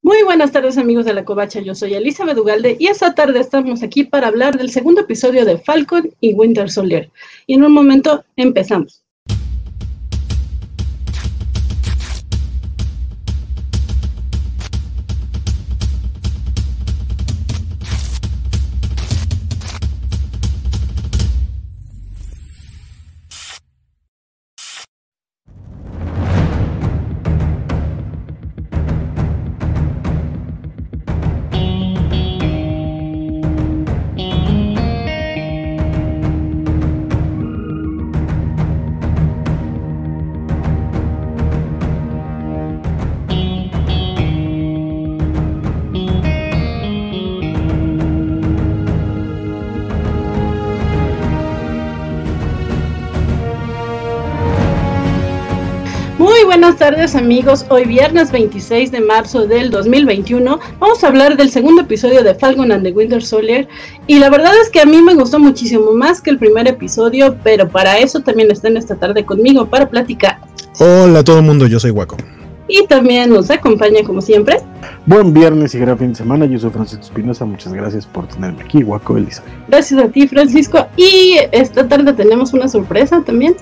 Muy buenas tardes, amigos de la Covacha. Yo soy Elizabeth Ugalde y esta tarde estamos aquí para hablar del segundo episodio de Falcon y Winter Soldier. Y en un momento empezamos. Buenas tardes, amigos. Hoy viernes 26 de marzo del 2021 vamos a hablar del segundo episodio de Falcon and the Winter Soldier, y la verdad es que a mí me gustó muchísimo más que el primer episodio, pero para eso también están esta tarde conmigo para platicar. Hola a todo el mundo, yo soy Waco. Y también nos acompaña como siempre. Buen viernes y gran fin de semana, yo soy Francisco Espinosa, muchas gracias por tenerme aquí, Waco, Elizabeth. Gracias a ti, Francisco, y esta tarde tenemos una sorpresa también.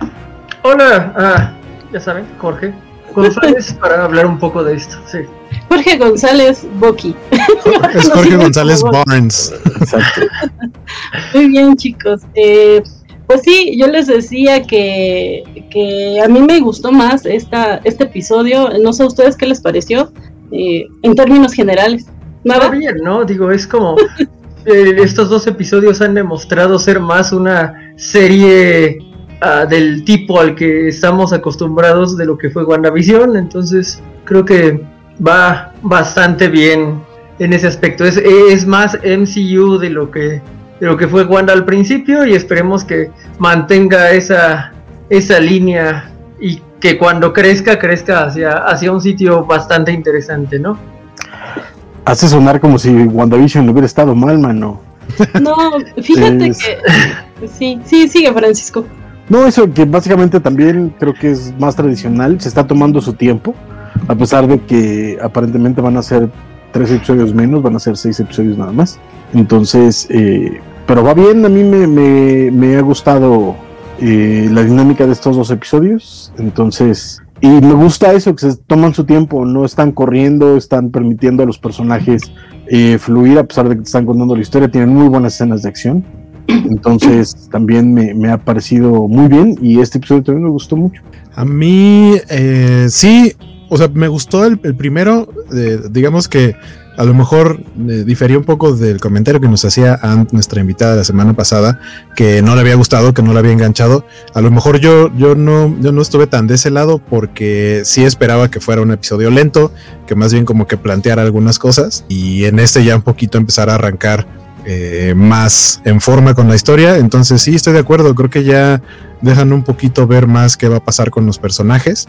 Hola, ya saben, Jorge González para hablar un poco de esto, sí. Jorge González Boqui. Es Jorge González Barnes. Exacto. Muy bien, chicos. Pues sí, yo les decía que a mí me gustó más este episodio. No sé a ustedes qué les pareció, en términos generales. ¿Nada? Está bien, ¿no? Digo, es como estos dos episodios han demostrado ser más una serie del tipo al que estamos acostumbrados de lo que fue WandaVision, entonces creo que va bastante bien en ese aspecto. Es más MCU de lo que fue Wanda al principio, y esperemos que mantenga esa línea y que cuando crezca hacia un sitio bastante interesante, ¿no? Hace sonar como si WandaVision no hubiera estado mal, mano. No, fíjate que sí, sigue, Francisco. No, eso que básicamente también creo que es más tradicional, se está tomando su tiempo, a pesar de que aparentemente van a ser 3 episodios menos, van a ser 6 episodios nada más. Entonces, pero va bien, a mí me ha gustado la dinámica de estos 2 episodios, entonces, y me gusta eso, que se toman su tiempo, no están corriendo, están permitiendo a los personajes fluir, a pesar de que te están contando la historia, tienen muy buenas escenas de acción. Entonces también me ha parecido muy bien, y este episodio también me gustó mucho. A mí sí, o sea, me gustó el primero, digamos que a lo mejor difería un poco del comentario que nos hacía Ant, nuestra invitada la semana pasada, que no le había gustado, que no le había enganchado. A lo mejor yo no estuve tan de ese lado, porque sí esperaba que fuera un episodio lento, que más bien como que planteara algunas cosas, y en este ya un poquito empezar a arrancar más en forma con la historia. Entonces sí, estoy de acuerdo, creo que ya dejan un poquito ver más qué va a pasar con los personajes.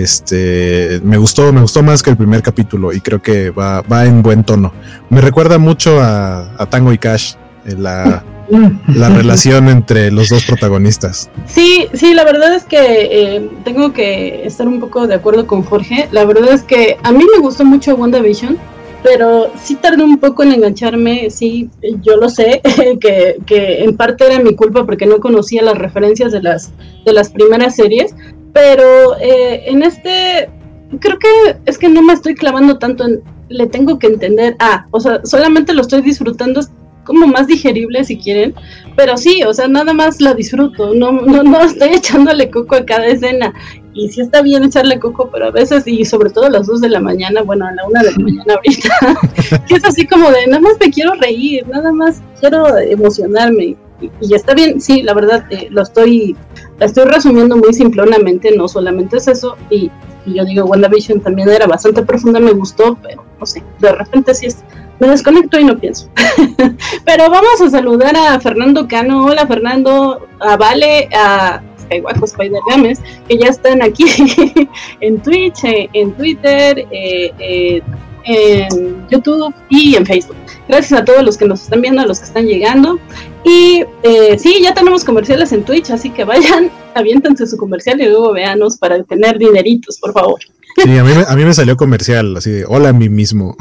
Me gustó más que el primer capítulo, y creo que va en buen tono. Me recuerda mucho a Tango y Cash, la relación entre los dos protagonistas. Sí, la verdad es que tengo que estar un poco de acuerdo con Jorge. La verdad es que a mí me gustó mucho WandaVision, pero sí tardé un poco en engancharme. Sí, yo lo sé, que en parte era mi culpa porque no conocía las referencias de las primeras series, pero en creo que es que no me estoy clavando tanto le tengo que entender, o sea, solamente lo estoy disfrutando, es como más digerible si quieren, pero sí, o sea, nada más la disfruto, no estoy echándole coco a cada escena. Y sí está bien echarle coco, pero a veces, y sobre todo a las 2 de la mañana, bueno, a la 1 de la mañana ahorita, que es así como de, nada más me quiero reír, nada más quiero emocionarme, y está bien, sí, la verdad, la estoy resumiendo muy simplonamente, no solamente es eso, y yo digo, WandaVision también era bastante profunda, me gustó, pero no sé, de repente sí me desconecto y no pienso. Pero vamos a saludar a Fernando Cano. Hola, Fernando, a Vale, a Waco Spider Games, que ya están aquí en Twitch, en Twitter, en YouTube y en Facebook. Gracias a todos los que nos están viendo, a los que están llegando. Y sí, ya tenemos comerciales en Twitch, así que vayan, aviéntense su comercial y luego véanos para tener dineritos, por favor. Sí, a mí me salió comercial, así de hola a mí mismo.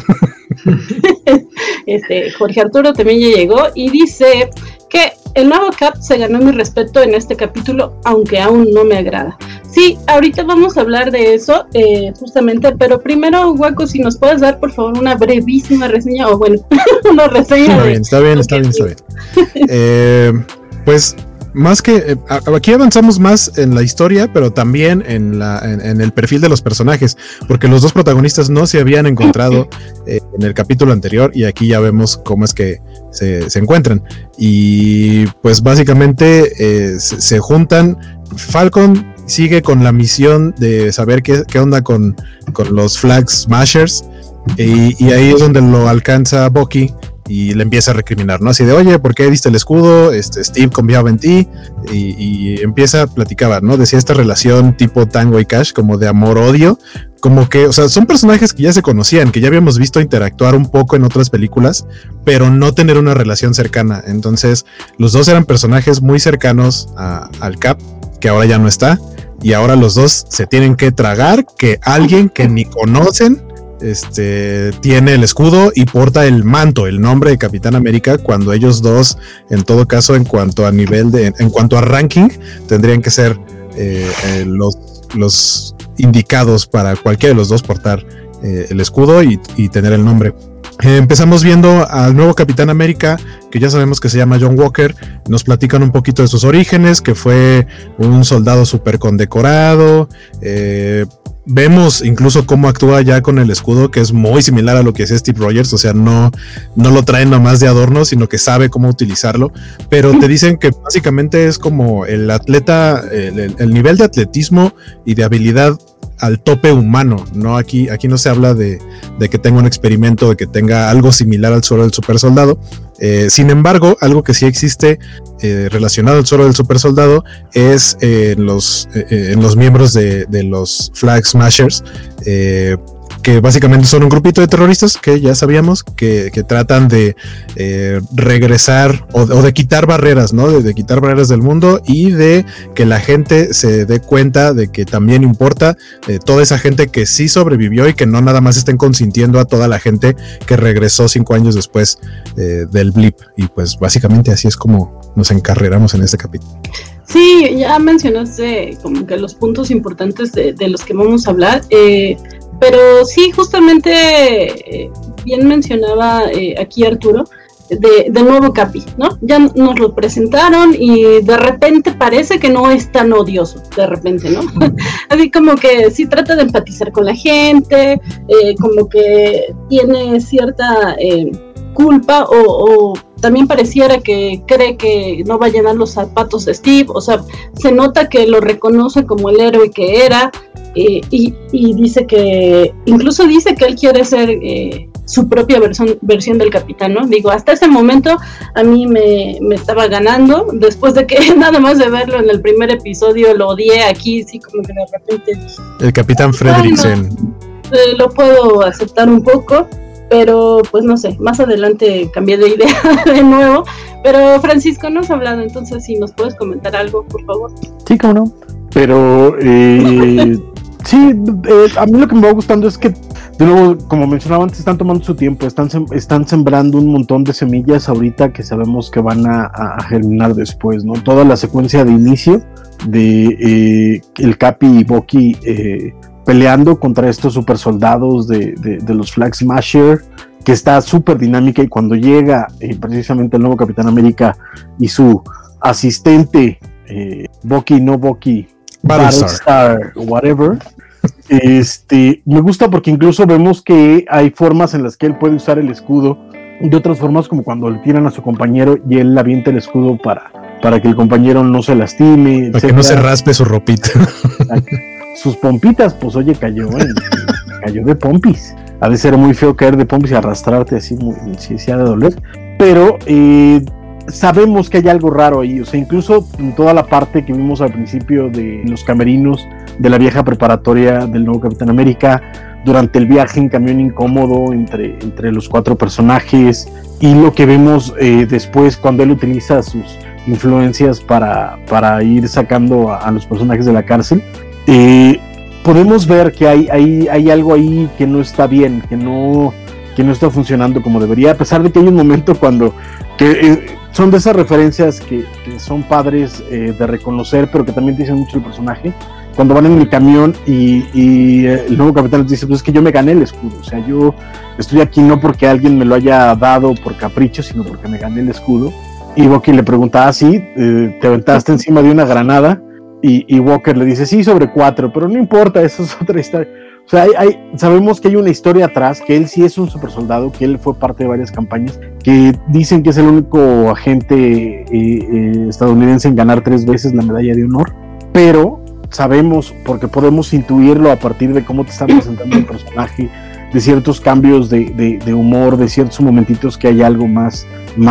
Jorge Arturo también ya llegó y dice que el nuevo Cap se ganó mi respeto en este capítulo, aunque aún no me agrada. Sí, ahorita vamos a hablar de eso, justamente, pero primero, Waco, si nos puedes dar, por favor, una brevísima reseña, o bueno, una reseña. Está bien. Pues, más que, aquí avanzamos más en la historia, pero también en el perfil de los personajes, porque los dos protagonistas no se habían encontrado en el capítulo anterior, y aquí ya vemos cómo es que se encuentran. Y pues básicamente se juntan. Falcon sigue con la misión de saber qué onda con los Flag Smashers, y ahí es donde lo alcanza Bucky y le empieza a recriminar, ¿no? Así de, oye, ¿por qué diste el escudo? Steve confiaba en ti, y empieza a platicar, ¿no? Decía esta relación tipo Tango y Cash, como de amor-odio, como que, o sea, son personajes que ya se conocían, que ya habíamos visto interactuar un poco en otras películas, pero no tener una relación cercana. Entonces, los dos eran personajes muy cercanos al Cap, que ahora ya no está, y ahora los dos se tienen que tragar que alguien que ni conocen tiene el escudo y porta el manto, el nombre de Capitán América, cuando ellos dos, en todo caso, en cuanto a ranking, tendrían que ser los indicados para cualquiera de los dos portar el escudo y tener el nombre. Empezamos viendo al nuevo Capitán América, que ya sabemos que se llama John Walker. Nos platican un poquito de sus orígenes, que fue un soldado súper condecorado. Vemos incluso cómo actúa ya con el escudo, que es muy similar a lo que hacía Steve Rogers. O sea, no lo traen nomás de adorno, sino que sabe cómo utilizarlo. Pero te dicen que básicamente es como el atleta, el nivel de atletismo y de habilidad al tope humano, ¿no? Aquí no se habla de que tenga un experimento, de que tenga algo similar al suero del super soldado. Sin embargo, algo que sí existe relacionado al suero del super soldado es en los miembros de los Flag Smashers, que básicamente son un grupito de terroristas que ya sabíamos que tratan de regresar o de quitar barreras, ¿no? De quitar barreras del mundo, y de que la gente se dé cuenta de que también importa toda esa gente que sí sobrevivió, y que no nada más estén consintiendo a toda la gente que regresó 5 años después del blip. Y pues básicamente así es como nos encarreramos en este capítulo. Sí, ya mencionaste como que los puntos importantes de los que vamos a hablar. Pero sí, justamente bien mencionaba aquí Arturo, de nuevo Capi, ¿no? Ya nos lo presentaron y de repente parece que no es tan odioso, de repente, ¿no? Así como que sí trata de empatizar con la gente, como que tiene cierta culpa, o también pareciera que cree que no va a llenar los zapatos de Steve. O sea, se nota que lo reconoce como el héroe que era. Y dice que, incluso dice que él quiere ser su propia versión del capitán, ¿no? Digo, hasta ese momento a mí me estaba ganando, después de que nada más de verlo en el primer episodio lo odié. Aquí sí como que de repente dije, el Capitán Fredricksen. Bueno, lo puedo aceptar un poco, pero pues no sé, más adelante cambié de idea de nuevo. Pero Francisco, no has hablado, entonces si nos puedes comentar algo, por favor. Sí, cómo no. Pero sí, a mí lo que me va gustando es que, de nuevo, como mencionaba antes, están tomando su tiempo, están sembrando un montón de semillas ahorita que sabemos que van a germinar después, ¿no? Toda la secuencia de inicio de el Capi y Bucky peleando contra estos super soldados de los Flag Smasher, que está súper dinámica, y cuando llega precisamente el nuevo Capitán América y su asistente, Bucky, Battlestar, whatever, me gusta porque incluso vemos que hay formas en las que él puede usar el escudo, de otras formas como cuando le tiran a su compañero y él avienta el escudo para que el compañero no se lastime, para que no se raspe su ropita. Sus pompitas, pues oye, cayó de pompis. Ha de ser muy feo caer de pompis y arrastrarte así, sí ha de doler, pero sabemos que hay algo raro ahí. O sea, incluso en toda la parte que vimos al principio de los camerinos de la vieja preparatoria del nuevo Capitán América, durante el viaje en camión incómodo entre los 4 personajes, y lo que vemos después cuando él utiliza sus influencias para ir sacando a los personajes de la cárcel. Podemos ver que hay algo ahí que no está bien, que no está funcionando como debería, a pesar de que hay un momento cuando son de esas referencias que son padres de reconocer, pero que también dicen mucho el personaje, cuando van en el camión y el nuevo capitán les dice, pues es que yo me gané el escudo, o sea, yo estoy aquí no porque alguien me lo haya dado por capricho, sino porque me gané el escudo. Y Bucky le pregunta, sí, te aventaste encima de una granada, y Walker le dice, sí, sobre 4, pero no importa, eso es otra historia. O sea, sabemos que hay una historia atrás, que él sí es un super soldado, que él fue parte de varias campañas, que dicen que es el único agente estadounidense en ganar 3 veces la medalla de honor, pero sabemos, porque podemos intuirlo a partir de cómo te están presentando el personaje, de ciertos cambios de humor, de ciertos momentitos que hay algo más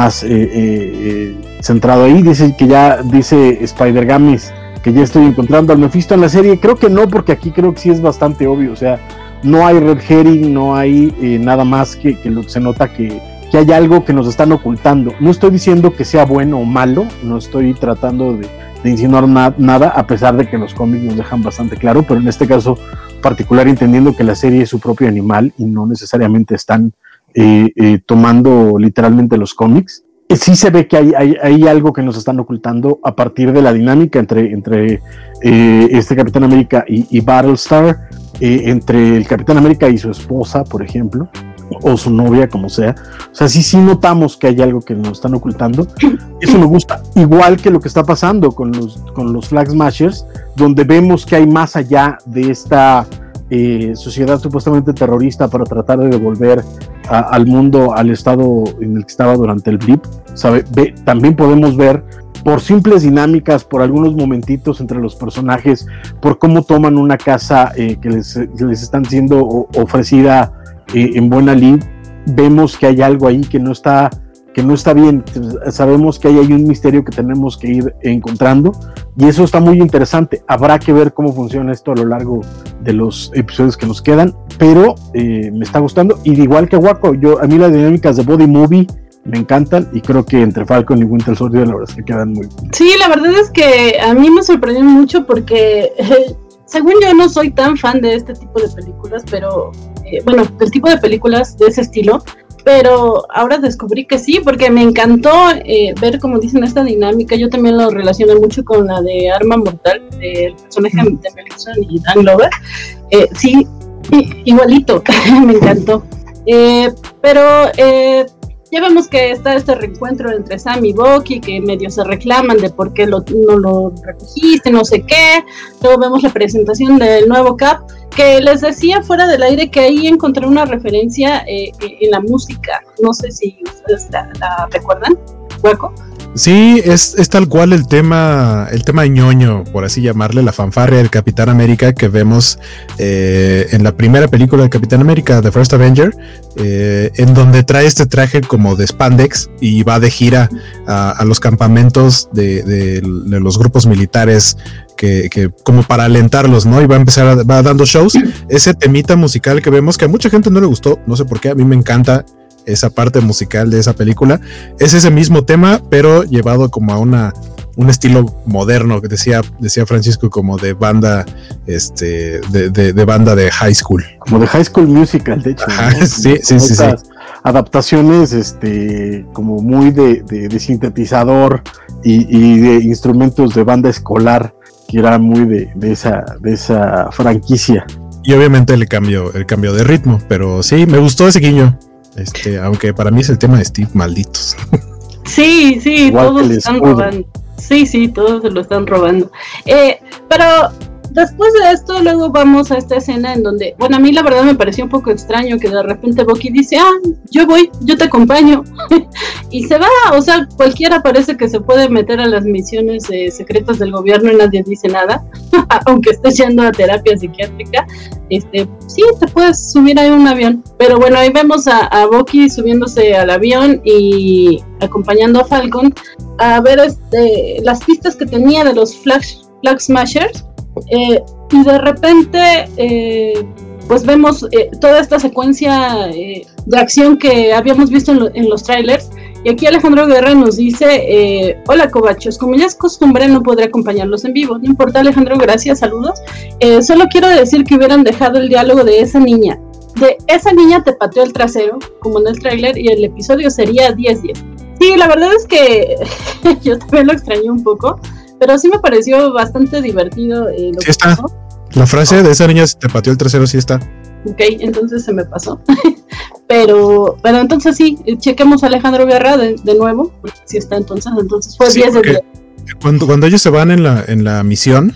centrado ahí. Dice Spider-Gamis que ya estoy encontrando al Mephisto en la serie. Creo que no, porque aquí creo que sí es bastante obvio, o sea, no hay red herring, no hay nada más que se nota que hay algo que nos están ocultando. No estoy diciendo que sea bueno o malo, no estoy tratando de insinuar nada, a pesar de que los cómics nos dejan bastante claro, pero en este caso particular, entendiendo que la serie es su propio animal y no necesariamente están tomando literalmente los cómics, sí se ve que hay algo que nos están ocultando a partir de la dinámica entre este Capitán América y Battlestar, entre el Capitán América y su esposa, por ejemplo, o su novia, como sea. O sea, sí notamos que hay algo que nos están ocultando. Eso me gusta, igual que lo que está pasando con los Flag Smashers, donde vemos que hay más allá de esta sociedad supuestamente terrorista para tratar de devolver al mundo al estado en el que estaba durante el blip. También podemos ver, por simples dinámicas, por algunos momentitos entre los personajes, por cómo toman una casa que les están siendo ofrecida en buena lid, vemos que hay algo ahí que no está bien. Sabemos que hay un misterio que tenemos que ir encontrando, y eso está muy interesante. Habrá que ver cómo funciona esto a lo largo de los episodios que nos quedan, pero me está gustando. Y igual que Waco, a mí las dinámicas de Body Movie me encantan, y creo que entre Falcon y Winter Soldier la verdad es que quedan muy bien. Sí, la verdad es que a mí me sorprendió mucho porque según yo no soy tan fan de este tipo de películas, pero del tipo de películas de ese estilo, pero ahora descubrí que sí, porque me encantó ver, como dicen, esta dinámica. Yo también lo relaciono mucho con la de Arma Mortal, del personaje de Mel Gibson y Dan Glover. Sí, igualito, me encantó. Pero ya vemos que está este reencuentro entre Sam y Bucky, que medio se reclaman de por qué no lo recogiste, no sé qué. Luego vemos la presentación del nuevo Cap, que les decía fuera del aire que ahí encontré una referencia en la música. No sé si ustedes la recuerdan, Hueco. Sí, es tal cual el tema ñoño, por así llamarle, la fanfarria del Capitán América que vemos en la primera película de Capitán América, The First Avenger, en donde trae este traje como de spandex y va de gira a los campamentos de los grupos militares que como para alentarlos, ¿no? Y va dando shows. Ese temita musical que vemos que a mucha gente no le gustó, no sé por qué, a mí me encanta esa parte musical de esa película. Es ese mismo tema, pero llevado como a un estilo moderno, que decía Francisco, como de banda, de banda de high school. Como de High School Musical, de hecho. Ajá, ¿no? Sí. Adaptaciones, como muy de sintetizador y de instrumentos de banda escolar, que era muy de esa franquicia. Y obviamente el cambio de ritmo, pero sí, me gustó ese guiño. Aunque para mí es el tema de Steve, malditos. Sí, igual todos se están robando. Sí, todos se lo están robando. Pero después de esto, luego vamos a esta escena en donde, a mí la verdad me pareció un poco extraño que de repente Bucky dice, yo te acompaño. Y se va, o sea, cualquiera parece que se puede meter a las misiones secretas del gobierno y nadie dice nada, aunque estés yendo a terapia psiquiátrica. Sí, te puedes subir a un avión. Pero bueno, ahí vemos a Bucky subiéndose al avión y acompañando a Falcon a ver las pistas que tenía de los Flag Smashers. Y de repente pues vemos toda esta secuencia de acción que habíamos visto en los trailers. Y aquí Alejandro Guerra nos dice, hola Covachos, como ya es costumbre no podré acompañarlos en vivo. No importa, Alejandro, gracias, saludos. Solo quiero decir que hubieran dejado el diálogo de esa niña. De esa niña te pateó el trasero, como en el tráiler, y el episodio sería 10-10. Sí, la verdad es que yo también lo extrañé un poco, pero sí me pareció bastante divertido lo sí que está. pasó. La frase de esa niña te pateó el trasero sí está. Ok, entonces se me pasó. pero entonces sí, chequemos a Alejandro Guerra de nuevo, porque sí está entonces fue sí, 10 de 10. Cuando ellos se van en la misión,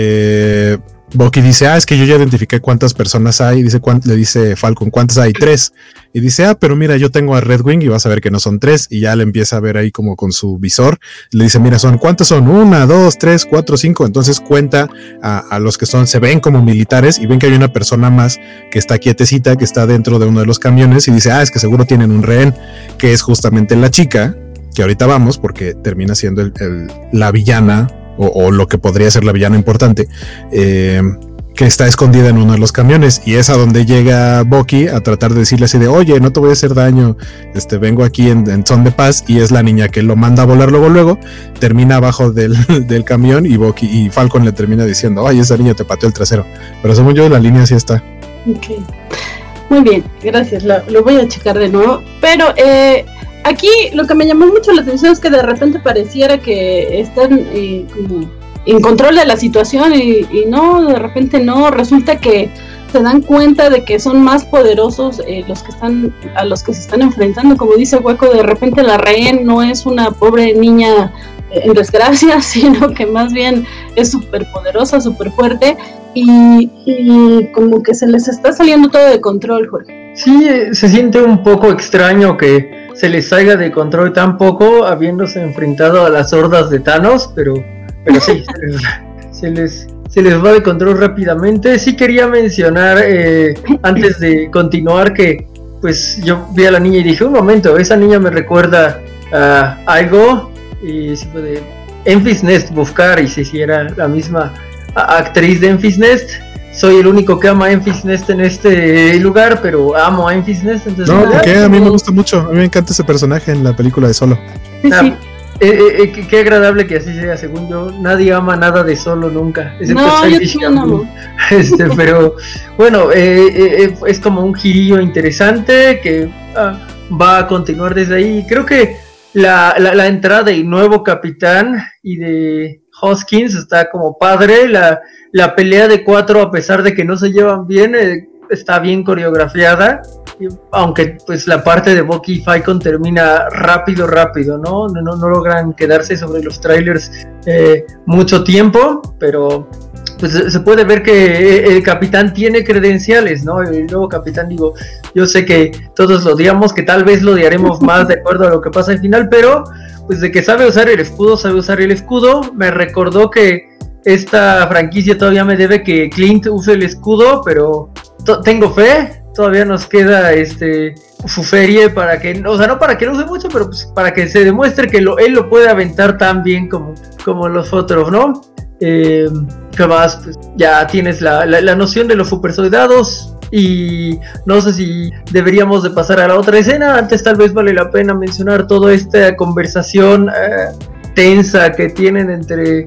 Bucky dice, es que yo ya identifiqué cuántas personas hay, le dice Falcon, ¿cuántas hay? 3. Y dice, pero mira, yo tengo a Red Wing y vas a ver que no son 3, y ya le empieza a ver ahí como con su visor, le dice, mira, ¿cuántas son? 1, 2, 3, 4, 5, entonces cuenta a los que se ven como militares, y ven que hay una persona más que está quietecita, que está dentro de uno de los camiones, y dice, es que seguro tienen un rehén, que es justamente la chica, que ahorita vamos, porque termina siendo la villana, o lo que podría ser la villana importante, que está escondida en uno de los camiones, y es a donde llega Bucky a tratar de decirle así de, oye, no te voy a hacer daño, vengo aquí en son de paz, y es la niña que lo manda a volar luego, termina abajo del camión, y Bucky y Falcon le termina diciendo, oye, esa niña te pateó el trasero, pero según yo la línea sí está. Ok, muy bien, gracias, lo voy a checar de nuevo, pero aquí lo que me llamó mucho la atención es que de repente pareciera que están como en control de la situación y no, de repente no, resulta que se dan cuenta de que son más poderosos a los que se están enfrentando, como dice Hueco, de repente la rehén no es una pobre niña en desgracia, sino que más bien es súper poderosa, súper fuerte y como que se les está saliendo todo de control, Jorge. Sí, se siente un poco extraño que se les salga de control tan poco habiéndose enfrentado a las hordas de Thanos, pero sí, se les va de control rápidamente. Sí quería mencionar, antes de continuar, que pues yo vi a la niña y dije, un momento, esa niña me recuerda a algo, y sí fue de Enfys Nest, buscar, y si era la misma actriz de Enfys Nest. Soy el único que ama a Enfys Nest en este lugar, pero amo a Enfys Nest. Entonces, no, porque a mí me gusta mucho, a mí me encanta ese personaje en la película de Solo. Sí. Qué agradable que así sea, según yo, nadie ama nada de Solo nunca, excepto no, Childish Gambino. Pero bueno, es como un girillo interesante que va a continuar desde ahí. Creo que la entrada del nuevo capitán y de Hoskins está como padre. La pelea de 4, a pesar de que no se llevan bien, está bien coreografiada, aunque pues la parte de Bucky y Falcon termina rápido, ¿no? No logran quedarse sobre los trailers mucho tiempo, pero pues se puede ver que el capitán tiene credenciales, ¿no? El nuevo capitán, digo, yo sé que todos lo odiamos, que tal vez lo odiaremos más de acuerdo a lo que pasa al final, pero pues de que sabe usar el escudo. Me recordó que esta franquicia todavía me debe que Clint use el escudo, pero tengo fe, todavía nos queda su ferie para que, o sea, no para que lo use mucho, pero pues para que se demuestre que él lo puede aventar tan bien como los otros, ¿no? ¿Qué más? Pues ya tienes la noción de los super soldados, y no sé si deberíamos de pasar a la otra escena. Antes tal vez vale la pena mencionar toda esta conversación tensa que tienen entre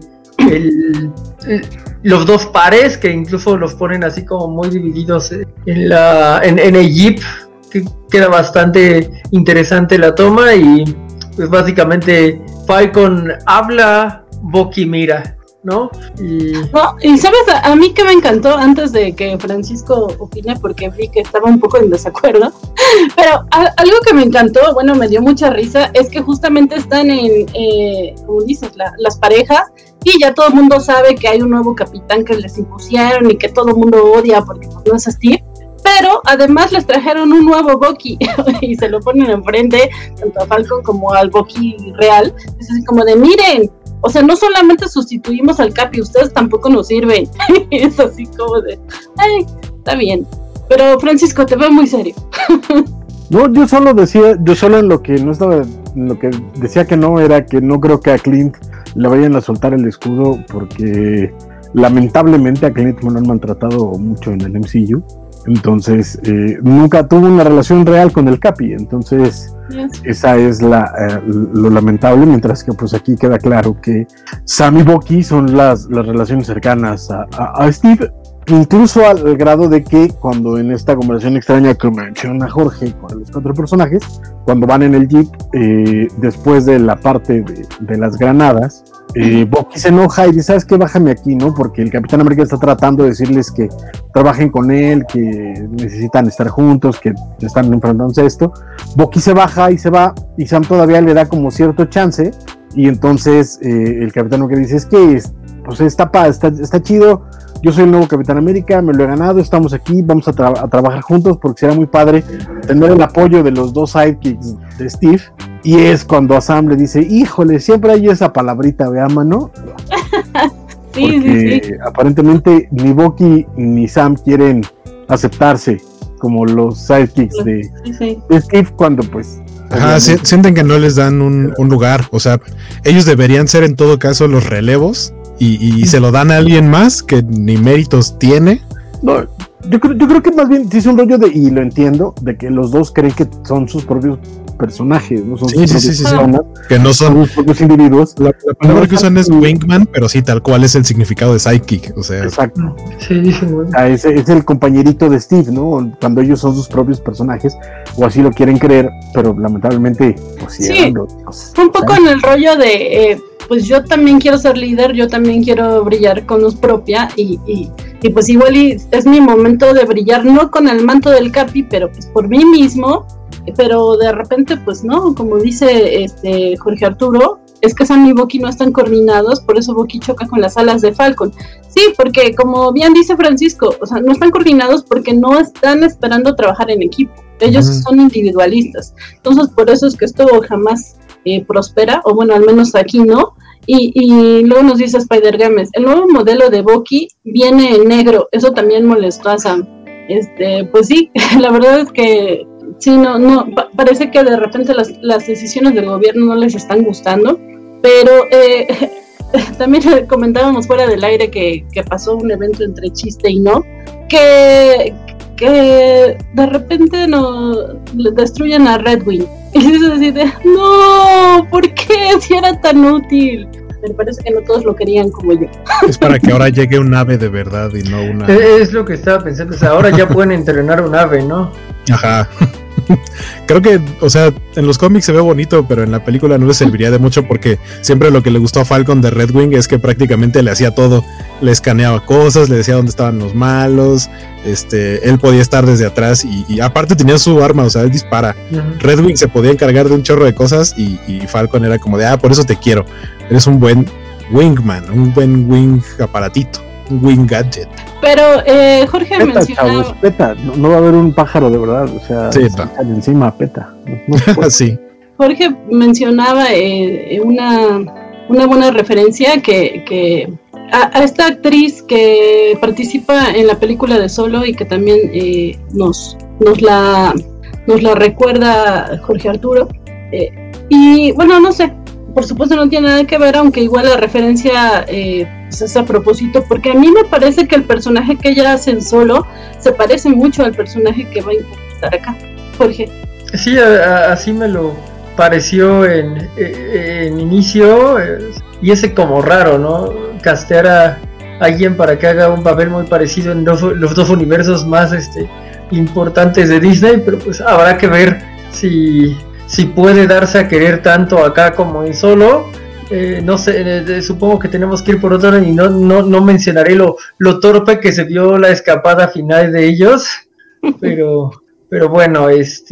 los dos pares, que incluso los ponen así como muy divididos en el jeep, que queda bastante interesante la toma, y pues básicamente Falcon habla, Bucky mira, ¿no? Y sabes, a mí que me encantó, antes de que Francisco opine, porque vi que estaba un poco en desacuerdo, pero algo que me encantó, bueno, me dio mucha risa, es que justamente están como dices, las parejas, y ya todo el mundo sabe que hay un nuevo capitán que les impusieron y que todo el mundo odia porque no es Steve, pero además les trajeron un nuevo Bucky y se lo ponen enfrente, tanto a Falcon como al Bucky real. Es así como de, miren, o sea, no solamente sustituimos al Capi, ustedes tampoco nos sirven. Es así como de, ay, está bien. Pero Francisco, te veo muy serio. No, yo solo en lo que no estaba, en lo que decía que no, era que no creo que a Clint le vayan a soltar el escudo, porque lamentablemente a Clint me lo han maltratado mucho en el MCU, Entonces, nunca tuvo una relación real con el Capi. Entonces, esa es lo lamentable, mientras que pues aquí queda claro que Sam y Bucky son las relaciones cercanas a Steve, incluso al grado de que cuando en esta conversación extraña que menciona Jorge con los 4 personajes, cuando van en el jeep, después de la parte de las granadas, Bucky se enoja y dice, ¿sabes qué? Bájame aquí, ¿no? Porque el Capitán América está tratando de decirles que trabajen con él, que necesitan estar juntos, que están enfrentándose a esto. Bucky se baja y se va, y Sam todavía le da como cierto chance, y entonces el Capitán América dice, es que pues está chido, yo soy el nuevo Capitán América, me lo he ganado, estamos aquí, vamos a trabajar juntos, porque será muy padre tener el apoyo de los 2 sidekicks de Steve. Y es cuando a Sam le dice, híjole, siempre hay esa palabrita, vea, mano. Porque sí. Aparentemente ni Bucky ni Sam quieren aceptarse como los sidekicks de Steve, cuando pues... Ajá, sienten que no les dan un lugar, o sea, ellos deberían ser en todo caso los relevos y se lo dan a alguien más que ni méritos tiene. No, yo creo que más bien sí es un rollo y lo entiendo, de que los dos creen que son sus propios personajes, no son sus propias personas, que no son sus propios individuos. La palabra que usan es wingman, pero sí, tal cual es el significado de sidekick, o sea. Exacto. Sí, es el compañerito de Steve, ¿no? Cuando ellos son sus propios personajes, o así lo quieren creer, pero lamentablemente, pues sí. Un poco en el rollo de, pues yo también quiero ser líder, yo también quiero brillar con luz propia, y pues igual es mi momento de brillar, no con el manto del Capi, pero pues por mí mismo. Pero de repente, pues no, como dice Jorge Arturo, es que Sam y Bucky no están coordinados, por eso Bucky choca con las alas de Falcon. Sí, porque como bien dice Francisco, o sea, no están coordinados porque no están esperando trabajar en equipo, ellos son individualistas. Entonces, por eso es que esto jamás prospera, o bueno, al menos aquí no. Y luego nos dice Spider-Games, el nuevo modelo de Bucky viene en negro, eso también molestó a Sam. Pues sí, la verdad es que sí, no, parece que de repente las decisiones del gobierno no les están gustando, pero también comentábamos fuera del aire que pasó un evento entre chiste y no, que de repente destruyen a Redwing, y es así de, no, ¿por qué? Si era tan útil. Me parece que no todos lo querían como yo. Es para que ahora llegue un ave de verdad y no una... Es lo que estaba pensando, o sea, ahora ya pueden entrenar un ave, ¿no? Ajá. Creo que, o sea, en los cómics se ve bonito, pero en la película no le serviría de mucho, porque siempre lo que le gustó a Falcon de Redwing es que prácticamente le hacía todo. Le escaneaba cosas, le decía dónde estaban los malos, él podía estar desde atrás y aparte tenía su arma, o sea, él dispara. Redwing se podía encargar de un chorro de cosas y Falcon era como de, por eso te quiero. Eres un buen wingman, un buen wing aparatito, un wing gadget. Pero Jorge mencionaba... Chavos, peta, no va a haber un pájaro de verdad, o sea, sí, encima, peta. Sí. Jorge mencionaba una buena referencia que a esta actriz que participa en la película de Solo y que también nos la recuerda Jorge Arturo. Y bueno, no sé, por supuesto no tiene nada que ver, aunque igual la referencia pues es a propósito, porque a mí me parece que el personaje que ella hace en Solo se parece mucho al personaje que va a interpretar acá. Jorge. Sí, así me lo pareció en inicio, y ese como raro, ¿no? Castear a alguien para que haga un papel muy parecido en los dos universos más importantes de Disney, pero pues habrá que ver si puede darse a querer tanto acá como en Solo. No sé, supongo que tenemos que ir por otro lado y no mencionaré lo torpe que se vio la escapada final de ellos, pero bueno,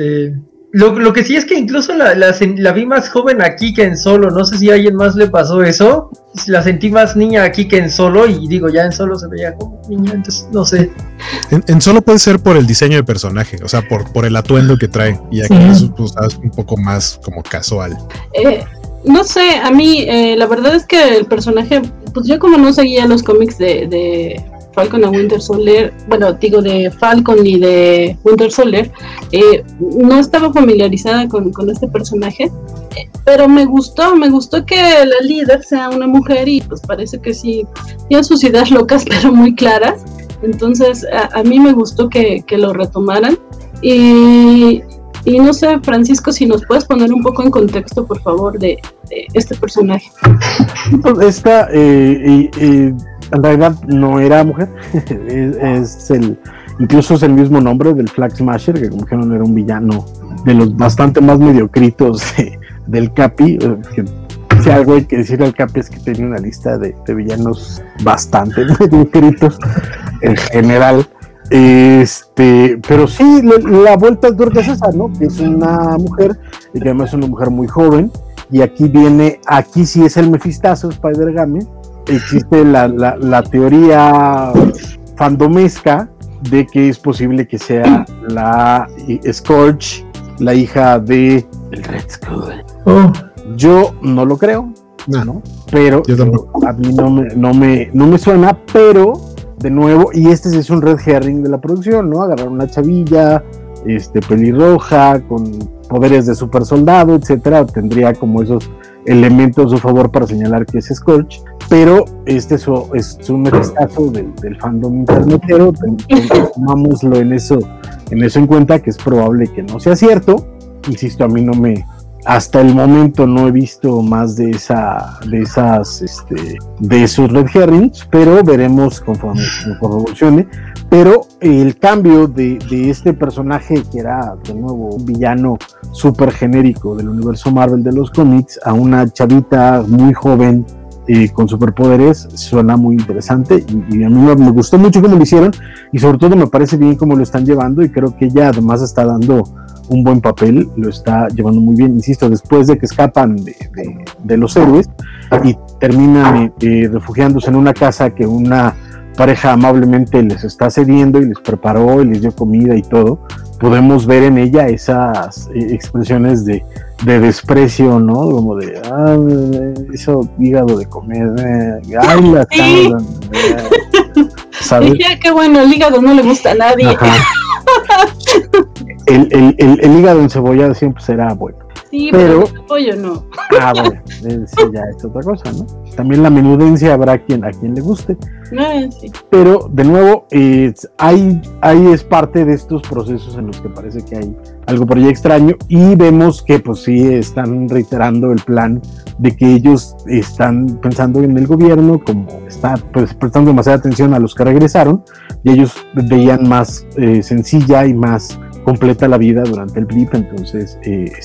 lo que sí es que incluso la vi más joven aquí que en Solo. No sé si a alguien más le pasó eso. La sentí más niña aquí que en Solo, y digo, ya en Solo se veía como niña, entonces no sé. En Solo puede ser por el diseño de personaje, o sea, por el atuendo que trae, y aquí es pues, un poco más como casual. No sé, a mí la verdad es que el personaje, pues yo como no seguía los cómics de Falcon a Winter Soldier, bueno, digo de Falcon y de Winter Soldier, no estaba familiarizada con este personaje, pero me gustó que la líder sea una mujer, y pues parece que sí tiene sus ideas locas pero muy claras, Entonces a mí me gustó que lo retomaran y no sé, Francisco, si nos puedes poner un poco en contexto, por favor, de este personaje. Esta en realidad no era mujer, incluso es el mismo nombre del Flag Smasher, que como dijeron era un villano de los bastante más mediocritos del Capi. Que si algo hay que decir al Capi es que tenía una lista de villanos bastante mediocritos en general. Pero sí, la vuelta de tuerca es esa, ¿no? Que es una mujer, y que además es una mujer muy joven, y aquí sí es el mefistazo Spider-Game. Existe la teoría fandomesca de que es posible que sea la Scourge, la hija de el Red Skull. Yo no lo creo, ¿no? Pero a mí no me suena, pero de nuevo, y este sí es un red herring de la producción, ¿no? Agarrar una chavilla, pelirroja, con poderes de super soldado, etcétera, tendría como esos elementos a su favor para señalar que es Scourge, pero es un mefistazo del fandom internetero. Tomámoslo en eso en cuenta, que es probable que no sea cierto. Insisto, a mí hasta el momento no he visto más de esos red herrings, pero veremos conforme evolucione. Pero el cambio de este personaje, que era de nuevo un villano súper genérico del universo Marvel de los cómics, a una chavita muy joven con superpoderes, suena muy interesante, y a mí me gustó mucho cómo lo hicieron, y sobre todo me parece bien cómo lo están llevando, y creo que ella además está dando un buen papel, lo está llevando muy bien, insisto, después de que escapan de los héroes y terminan refugiándose en una casa que una pareja amablemente les está cediendo y les preparó y les dio comida y todo. Podemos ver en ella esas expresiones de desprecio, ¿no? Como de, eso hígado de comer, ay, la sí. ¿Sabes? Dije, qué bueno, el hígado no le gusta a nadie. El hígado encebollado siempre será bueno. Sí, pero el pollo no. Bueno, eso ya es otra cosa, ¿no? También la menudencia habrá a quien le guste. Sí. Pero, de nuevo, hay es parte de estos procesos en los que parece que hay algo por ahí extraño, y vemos que pues sí están reiterando el plan de que ellos están pensando en el gobierno, como está pues prestando demasiada atención a los que regresaron, y ellos veían más sencilla y más completa la vida durante el blip. Entonces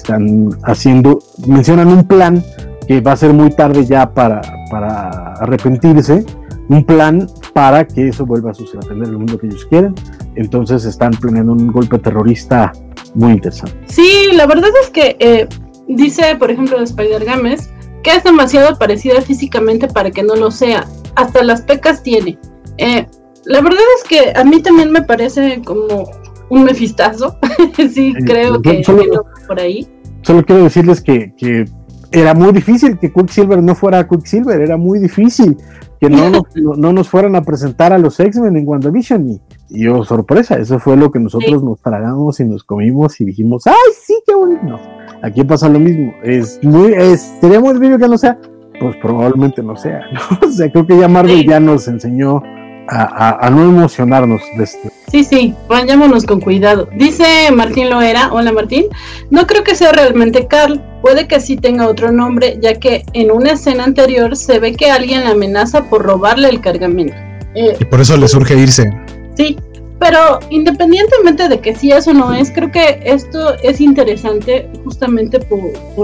mencionan un plan que va a ser muy tarde ya para arrepentirse, un plan para que eso vuelva a suceder, a tener el mundo que ellos quieren. Entonces están planeando un golpe terrorista muy interesante. Sí, la verdad es que dice, por ejemplo, de Spider-Games, que es demasiado parecida físicamente para que no lo sea, hasta las pecas tiene. La verdad es que a mí también me parece como un mefistazo. Sí, creo que viene por ahí. Solo quiero decirles que era muy difícil que Quicksilver no fuera Quicksilver, era muy difícil que no nos fueran a presentar a los X-Men en WandaVision, y oh, sorpresa, eso fue lo que nosotros nos tragamos y nos comimos y dijimos, ¡ay, sí, qué bonito! No, aquí pasa lo mismo, sería muy difícil que no sea, pues probablemente no sea, ¿no? O sea, creo que ya Marvel ya nos enseñó a no emocionarnos de esto. Sí, vayámonos con cuidado. Dice Martín Loera, hola Martín, no creo que sea realmente Carl, puede que sí tenga otro nombre, ya que en una escena anterior se ve que alguien la amenaza por robarle el cargamento. Y por eso le surge irse. Sí, pero independientemente de que sí eso no es, creo que esto es interesante justamente por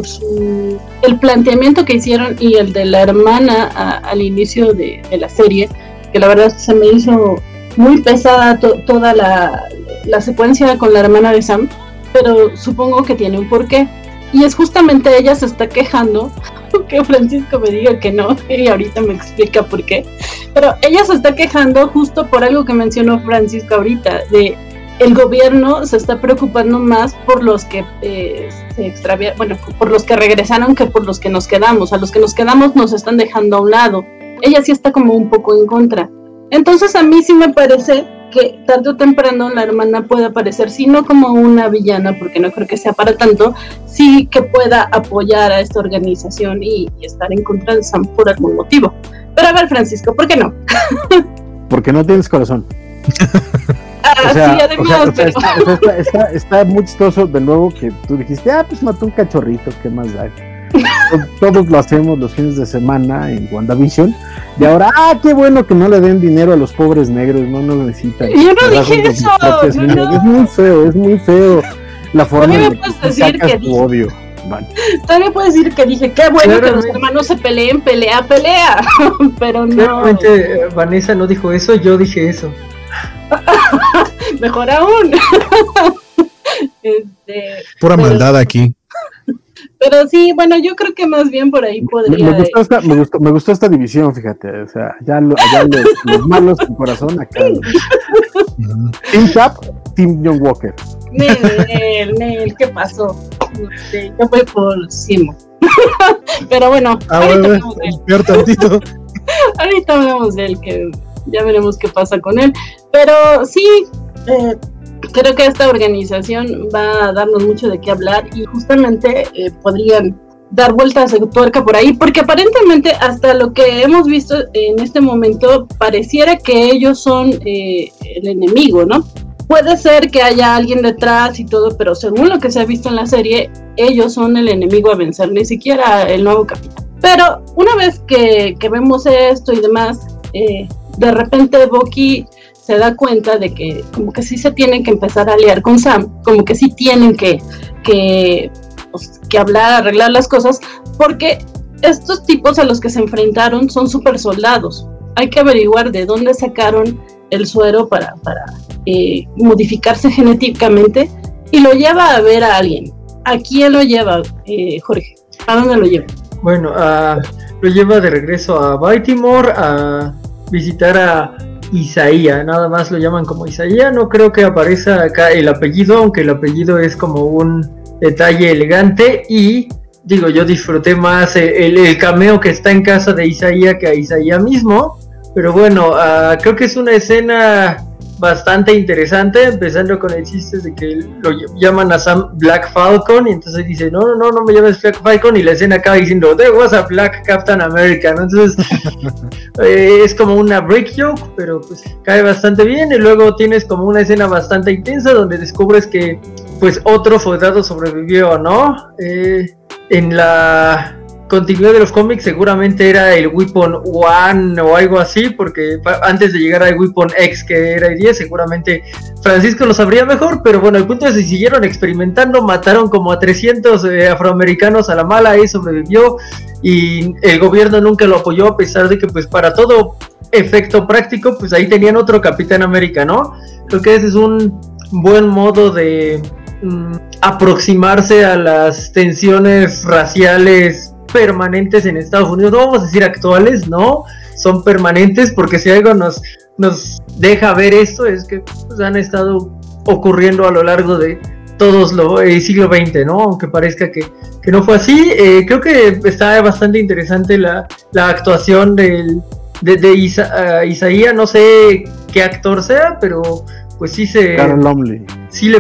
el planteamiento que hicieron y el de la hermana al inicio de la serie, que la verdad se me hizo muy pesada toda la secuencia con la hermana de Sam, pero supongo que tiene un porqué, y es justamente ella se está quejando, que Francisco me diga que no, y ahorita me explica por qué, pero ella se está quejando justo por algo que mencionó Francisco ahorita, de el gobierno se está preocupando más por los que se extraviaron, bueno, por los que regresaron que por los que nos quedamos. A los que nos quedamos nos están dejando a un lado. Ella sí está como un poco en contra. Entonces a mí sí me parece que tarde o temprano la hermana puede aparecer, si no como una villana, porque no creo que sea para tanto, sí que pueda apoyar a esta organización y estar en contra de Sam por algún motivo. Pero a ver, Francisco, ¿por qué no? Porque no tienes corazón. Sí, además, está muy chistoso de nuevo que tú dijiste, pues mató un cachorrito, ¿qué más da? Todos lo hacemos los fines de semana en WandaVision, y ahora, qué bueno que no le den dinero a los pobres negros, no necesitan. Yo no dije eso, no. Es muy feo la forma en que sacas tu odio. Vale. Todavía puedes decir que dije, qué bueno que los hermanos se peleen, pelea, pero no. Realmente Vanessa no dijo eso, yo dije eso. Mejor aún. Pura maldad aquí. Pero sí, bueno, yo creo que más bien por ahí podría. Me gustó esta división, fíjate. O sea, allá los malos con corazón acá. Team Cap, Team John Walker. Nel, ¿qué pasó? Yo voy por Simo. Pero bueno, peor tantito. Ahorita hablamos de él, que ya veremos qué pasa con él. Pero sí, creo que esta organización va a darnos mucho de qué hablar y justamente podrían dar vueltas de tuerca por ahí, porque aparentemente hasta lo que hemos visto en este momento pareciera que ellos son el enemigo, ¿no? Puede ser que haya alguien detrás y todo, pero según lo que se ha visto en la serie, ellos son el enemigo a vencer, ni siquiera el nuevo capitán. Pero una vez que vemos esto y demás, de repente Bucky se da cuenta de que como que sí se tienen que empezar a aliar con Sam, como que sí tienen que hablar, arreglar las cosas, porque estos tipos a los que se enfrentaron son super soldados. Hay que averiguar de dónde sacaron el suero para modificarse genéticamente, y lo lleva a ver a alguien. ¿A quién lo lleva, Jorge? ¿A dónde lo lleva? Bueno, lo lleva de regreso a Baltimore a visitar a Isaías, nada más lo llaman como Isaías, no creo que aparezca acá el apellido, aunque el apellido es como un detalle elegante, y digo, yo disfruté más el cameo que está en casa de Isaías que a Isaías mismo, pero bueno, creo que es una escena bastante interesante, empezando con el chiste de que lo llaman a Sam Black Falcon, y entonces dice, no me llames Black Falcon, y la escena acaba diciendo, there was a Black Captain America, ¿no? Entonces es como una break joke, pero pues cae bastante bien, y luego tienes como una escena bastante intensa donde descubres que pues otro soldado sobrevivió, ¿no? En la continuidad de los cómics seguramente era el Weapon 1 o algo así, porque antes de llegar al Weapon X, que era el 10, seguramente Francisco lo sabría mejor, pero bueno, el punto es que siguieron experimentando, mataron como a 300 afroamericanos a la mala y sobrevivió, y el gobierno nunca lo apoyó, a pesar de que pues para todo efecto práctico, pues ahí tenían otro Capitán América, ¿no? Creo que ese es un buen modo de aproximarse a las tensiones raciales permanentes en Estados Unidos, no vamos a decir actuales, no, son permanentes, porque si algo nos deja ver esto es que pues, han estado ocurriendo a lo largo de todos el siglo XX, ¿no? Aunque parezca que no fue así. Creo que está bastante interesante la actuación de Isaías, no sé qué actor sea, pero pues sí le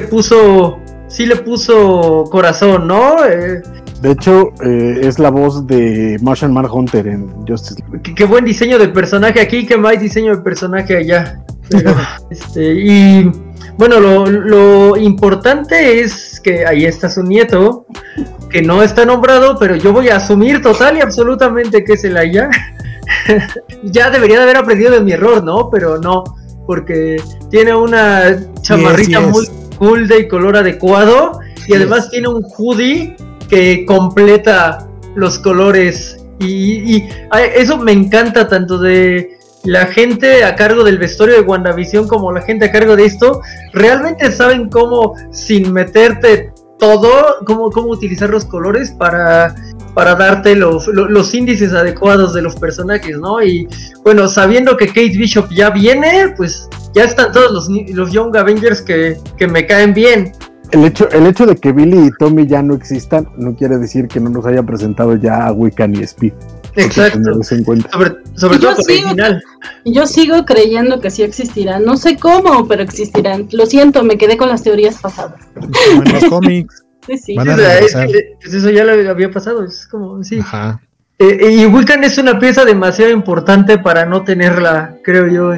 puso corazón, ¿no? De hecho, es la voz de Martian Manhunter en Justice League. Qué buen diseño del personaje aquí, qué mal diseño del personaje allá. Pero, y bueno, lo importante es que ahí está su nieto, que no está nombrado, pero yo voy a asumir total y absolutamente que es el Aya. Ya debería de haber aprendido de mi error, ¿no? Pero no, porque tiene una chamarrita muy cool de color adecuado, y además tiene un hoodie que completa los colores, y eso me encanta tanto de la gente a cargo del vestuario de WandaVision como la gente a cargo de esto. Realmente saben cómo, sin meterte todo, cómo utilizar los colores para darte los índices adecuados de los personajes, ¿no? Y bueno, sabiendo que Kate Bishop ya viene, pues ya están todos los Young Avengers que me caen bien. El hecho de que Billy y Tommy ya no existan no quiere decir que no nos haya presentado ya a Wiccan y Speed. Exacto. Sobre todo con el final. Yo sigo creyendo que sí existirán. No sé cómo, pero existirán. Lo siento, me quedé con las teorías pasadas. Como en los cómics. Sí. Van a regresar. Pues eso ya lo había pasado. Es como, sí. Ajá. Y Wiccan es una pieza demasiado importante para no tenerla, creo yo, en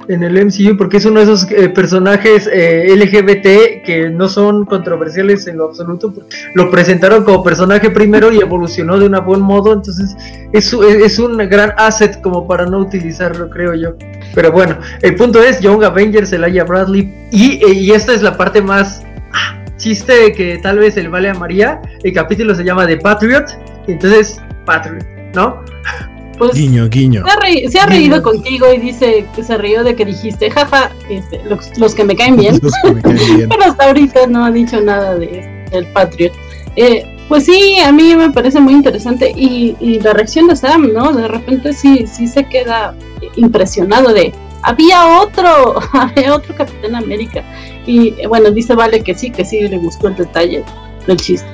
en el MCU, porque es uno de esos personajes LGBT que no son controversiales en lo absoluto, porque lo presentaron como personaje primero y evolucionó de un buen modo, entonces es un gran asset como para no utilizarlo, creo yo. Pero bueno, el punto es Young Avengers, Elijah Bradley, y esta es la parte más chiste que tal vez el vale a María. El capítulo se llama The Patriot, entonces Patriot, ¿no? Pues, guiño. Se ha reído contigo y dice que se rió de que dijiste, jaja, los que me caen bien. Pero hasta ahorita no ha dicho nada del Patriot. Pues sí, a mí me parece muy interesante y la reacción de Sam, ¿no? De repente sí se queda impresionado de, había otro Capitán América. Y bueno, dice Vale que sí le gustó el detalle del chiste.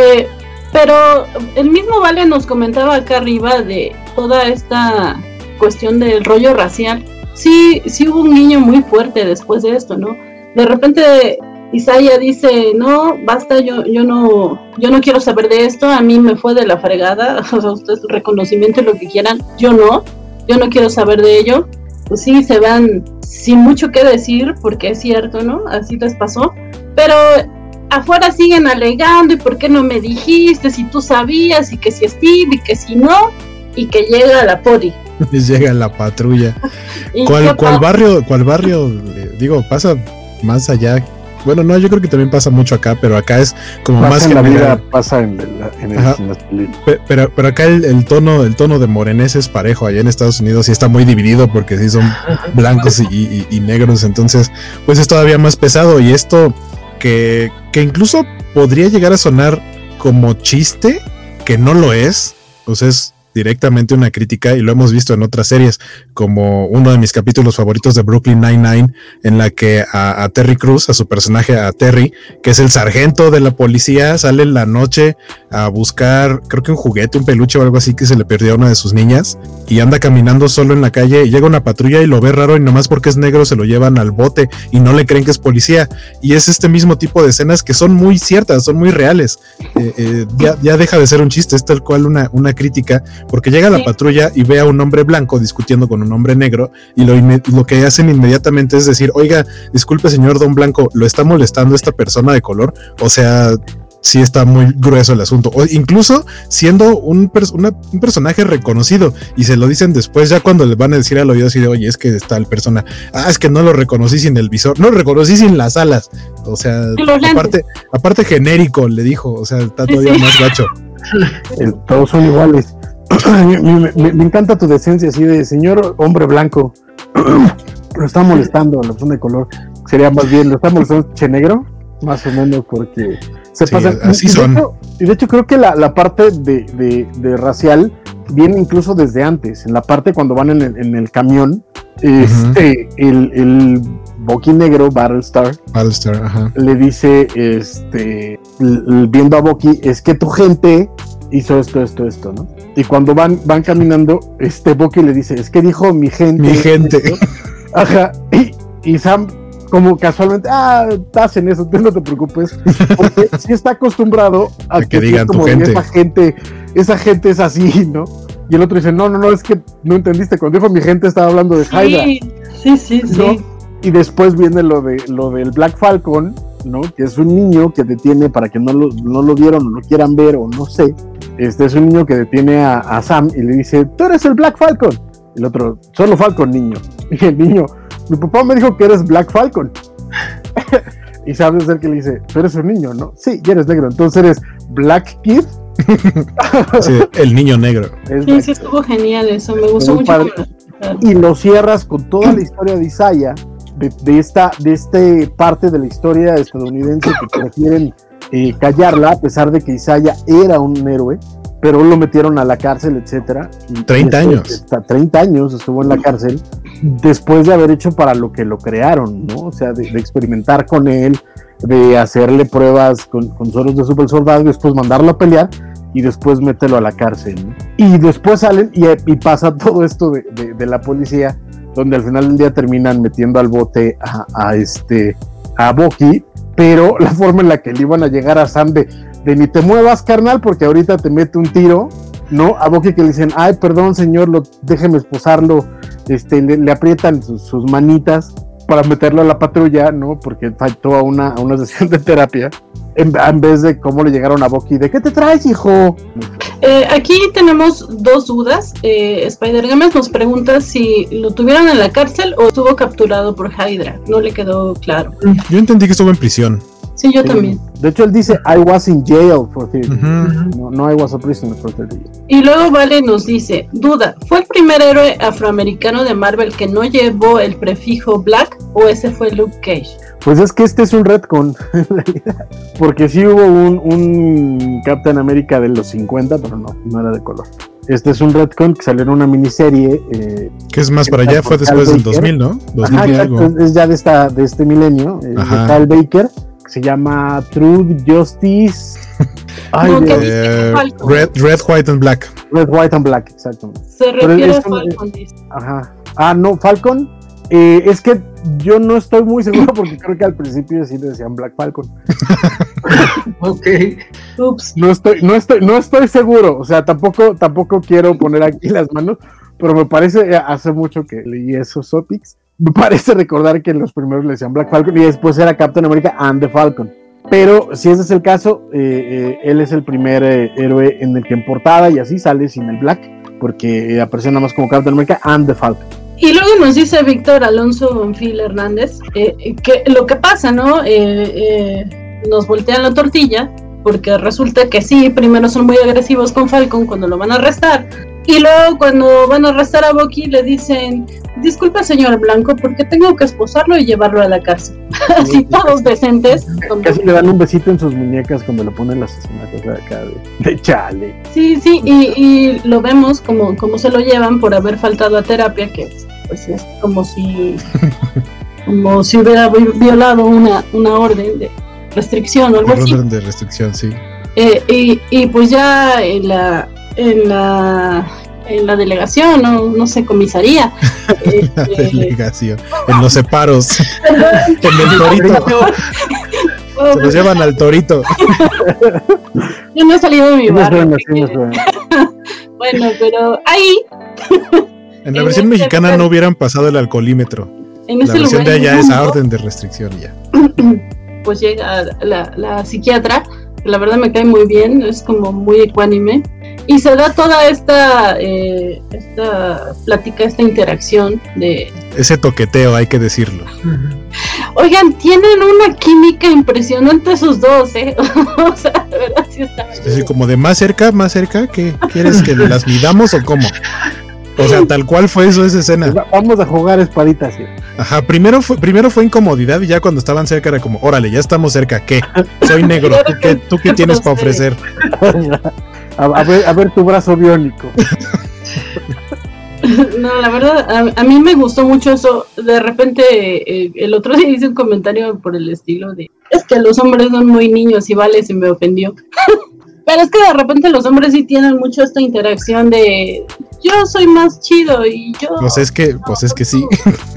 Pero el mismo Vale nos comentaba acá arriba de toda esta cuestión del rollo racial. Sí hubo un niño muy fuerte después de esto, ¿no? De repente Isaiah dice, no, basta, yo no quiero saber de esto, a mí me fue de la fregada, o sea, ustedes reconocimiento y lo que quieran, yo no quiero saber de ello. Pues sí, se van sin mucho que decir, porque es cierto, ¿no? Así les pasó, pero afuera siguen alegando, y por qué no me dijiste, si tú sabías, y que si Steve, y que si no, y que llega la poli. Llega la patrulla. ¿Cuál barrio? Digo, pasa más allá. Bueno, no, yo creo que también pasa mucho acá, pero acá es como pasa más general. La vida pasa en las películas. Pero acá el tono de morenés es parejo. Allá en Estados Unidos sí está muy dividido porque sí son blancos y negros, entonces pues es todavía más pesado. Y esto que incluso podría llegar a sonar como chiste, que no lo es, o sea, es directamente una crítica, y lo hemos visto en otras series, como uno de mis capítulos favoritos de Brooklyn Nine-Nine, en la que a Terry Crews, a su personaje, a Terry, que es el sargento de la policía, sale en la noche a buscar, creo que un juguete, un peluche o algo así que se le perdió a una de sus niñas, y anda caminando solo en la calle, y llega una patrulla y lo ve raro, y nomás porque es negro se lo llevan al bote y no le creen que es policía. Y es este mismo tipo de escenas que son muy ciertas, son muy reales. Ya deja de ser un chiste, es tal cual una crítica, porque llega la patrulla y ve a un hombre blanco discutiendo con un hombre negro, y lo que hacen inmediatamente es decir, oiga, disculpe señor Don Blanco, ¿lo está molestando esta persona de color? O sea, sí está muy grueso el asunto, o incluso siendo un personaje reconocido, y se lo dicen después, ya cuando le van a decir al oído así de, oye, es que está el persona, es que no lo reconocí sin el visor, no lo reconocí sin las alas, o sea, aparte genérico le dijo, o sea, está todavía más gacho. Todos son iguales. Me encanta tu decencia así de señor hombre blanco, lo está molestando la persona de color, sería más bien, lo está molestando che negro, más o menos, porque se pasa. Así son. Y de hecho creo que la parte de racial viene incluso desde antes, en la parte cuando van en el camión, el Bucky negro, Battlestar, ajá, le dice, viendo a Bucky, es que tu gente hizo esto, ¿no? Y cuando van caminando, Bucky le dice, es que dijo mi gente. Ajá, y Sam, como casualmente, estás en eso, no te preocupes, porque sí está acostumbrado a que digan como tu gente. Esa gente es así, ¿no? Y el otro dice, no, es que no entendiste, cuando dijo mi gente estaba hablando de Hydra. Sí. ¿No? Y después viene lo del Black Falcon, ¿no? Que es un niño que detiene, para que no lo vieron o lo quieran ver o no sé, es un niño que detiene a Sam y le dice, tú eres el Black Falcon. Y el otro, solo Falcon, niño. Y el niño, mi papá me dijo que eres Black Falcon. Y Sam es el que le dice, tú eres un niño, ¿no? Sí, y eres negro, entonces eres Black Kid. Sí, el niño negro. Sí, estuvo genial eso, me gustó mucho. Y lo cierras con toda la historia de Isaiah, de esta parte de la historia estadounidense que prefieren callarla, a pesar de que Isaiah era un héroe, pero lo metieron a la cárcel, etcétera. 30 años. 30 años estuvo en la cárcel, después de haber hecho para lo que lo crearon, ¿no? O sea, de experimentar con él, de hacerle pruebas con sueros de super soldado, y después mandarlo a pelear, y después meterlo a la cárcel, ¿no? Y después salen y pasa todo esto de la policía, donde al final del día terminan metiendo al bote a Bucky, pero la forma en la que le iban a llegar a Sam de ni te muevas, carnal, porque ahorita te mete un tiro, ¿no? A Bucky, que le dicen, ay, perdón, señor, déjeme esposarlo, le aprietan sus manitas para meterlo a la patrulla, ¿no? Porque faltó a una sesión de terapia, en vez de cómo le llegaron a Bucky de ¿qué te traes, hijo? Aquí tenemos dos dudas. Spider-Games nos pregunta si lo tuvieron en la cárcel o estuvo capturado por Hydra. No le quedó claro. Yo entendí que estuvo en prisión. Sí, yo también. De hecho, él dice I was in jail for 30 years. No, I was a prisoner for 30 years. Y luego Vale nos dice, duda, ¿fue el primer héroe afroamericano de Marvel que no llevó el prefijo Black o ese fue Luke Cage? Pues es que este es un retcon, en realidad. Porque sí hubo un Captain America de los 50, pero no era de color. Este es un retcon que salió en una miniserie. Que es más para allá, fue después del 2000, ¿no? 2000 Ajá, y algo. Es ya de este milenio, de Kyle Baker, que se llama Truth, Justice... Red, White and Black. Red, White and Black, exactamente. Se refiere a Falcon. Ajá. No, Falcon. Es que yo no estoy muy seguro porque creo que al principio sí decían Black Falcon. Ok. Ups. No estoy seguro. O sea, tampoco quiero poner aquí las manos, pero me parece, hace mucho que leí esos topics, me parece recordar que en los primeros le decían Black Falcon y después era Captain America and the Falcon. Pero si ese es el caso, él es el primer héroe en el que en portada y así sale sin el Black, porque aparece nada más como Captain America and the Falcon. Y luego nos dice Víctor Alonso Bonfil Hernández que lo que pasa, ¿no? Nos voltean la tortilla, porque resulta que sí, primero son muy agresivos con Falcon cuando lo van a arrestar, y luego cuando van a arrestar a Bucky le dicen, disculpa señor Blanco, porque tengo que esposarlo y llevarlo a la cárcel. Así todos decentes. Casi le dan un besito en sus muñecas cuando lo ponen las asesinatos de acá de chale. Sí, y lo vemos como se lo llevan por haber faltado a terapia, que pues es como si hubiera violado una orden de restricción o algo así. Orden de restricción, sí. Y pues ya en la delegación, no sé, comisaría. La delegación, en los separos, en el torito. Se los llevan al torito. Yo no he salido de mi barrio. Bueno, pero ahí. En la versión mexicana no hubieran pasado el alcoholímetro. La versión de allá es a orden de restricción ya. Pues llega la psiquiatra, que la verdad me cae muy bien, es como muy ecuánime. Y se da toda esta plática, esta interacción de... Ese toqueteo, hay que decirlo. Oigan, tienen una química impresionante esos dos, ¿eh? O sea, de verdad sí está... Es decir, como de más cerca, ¿qué quieres que las midamos o cómo? O sea, tal cual fue esa escena. Vamos a jugar espaditas, ¿sí? Ajá, primero fue incomodidad y ya cuando estaban cerca era como, órale, ya estamos cerca, ¿qué? Soy negro, ¿tú qué tienes para ofrecer? A ver tu brazo biónico. No, la verdad, a mí me gustó mucho eso. De repente, el otro día hice un comentario por el estilo de, es que los hombres son muy niños y Vale se me ofendió. Pero es que de repente los hombres sí tienen mucho esta interacción de, yo soy más chido y yo... Pues es que sí.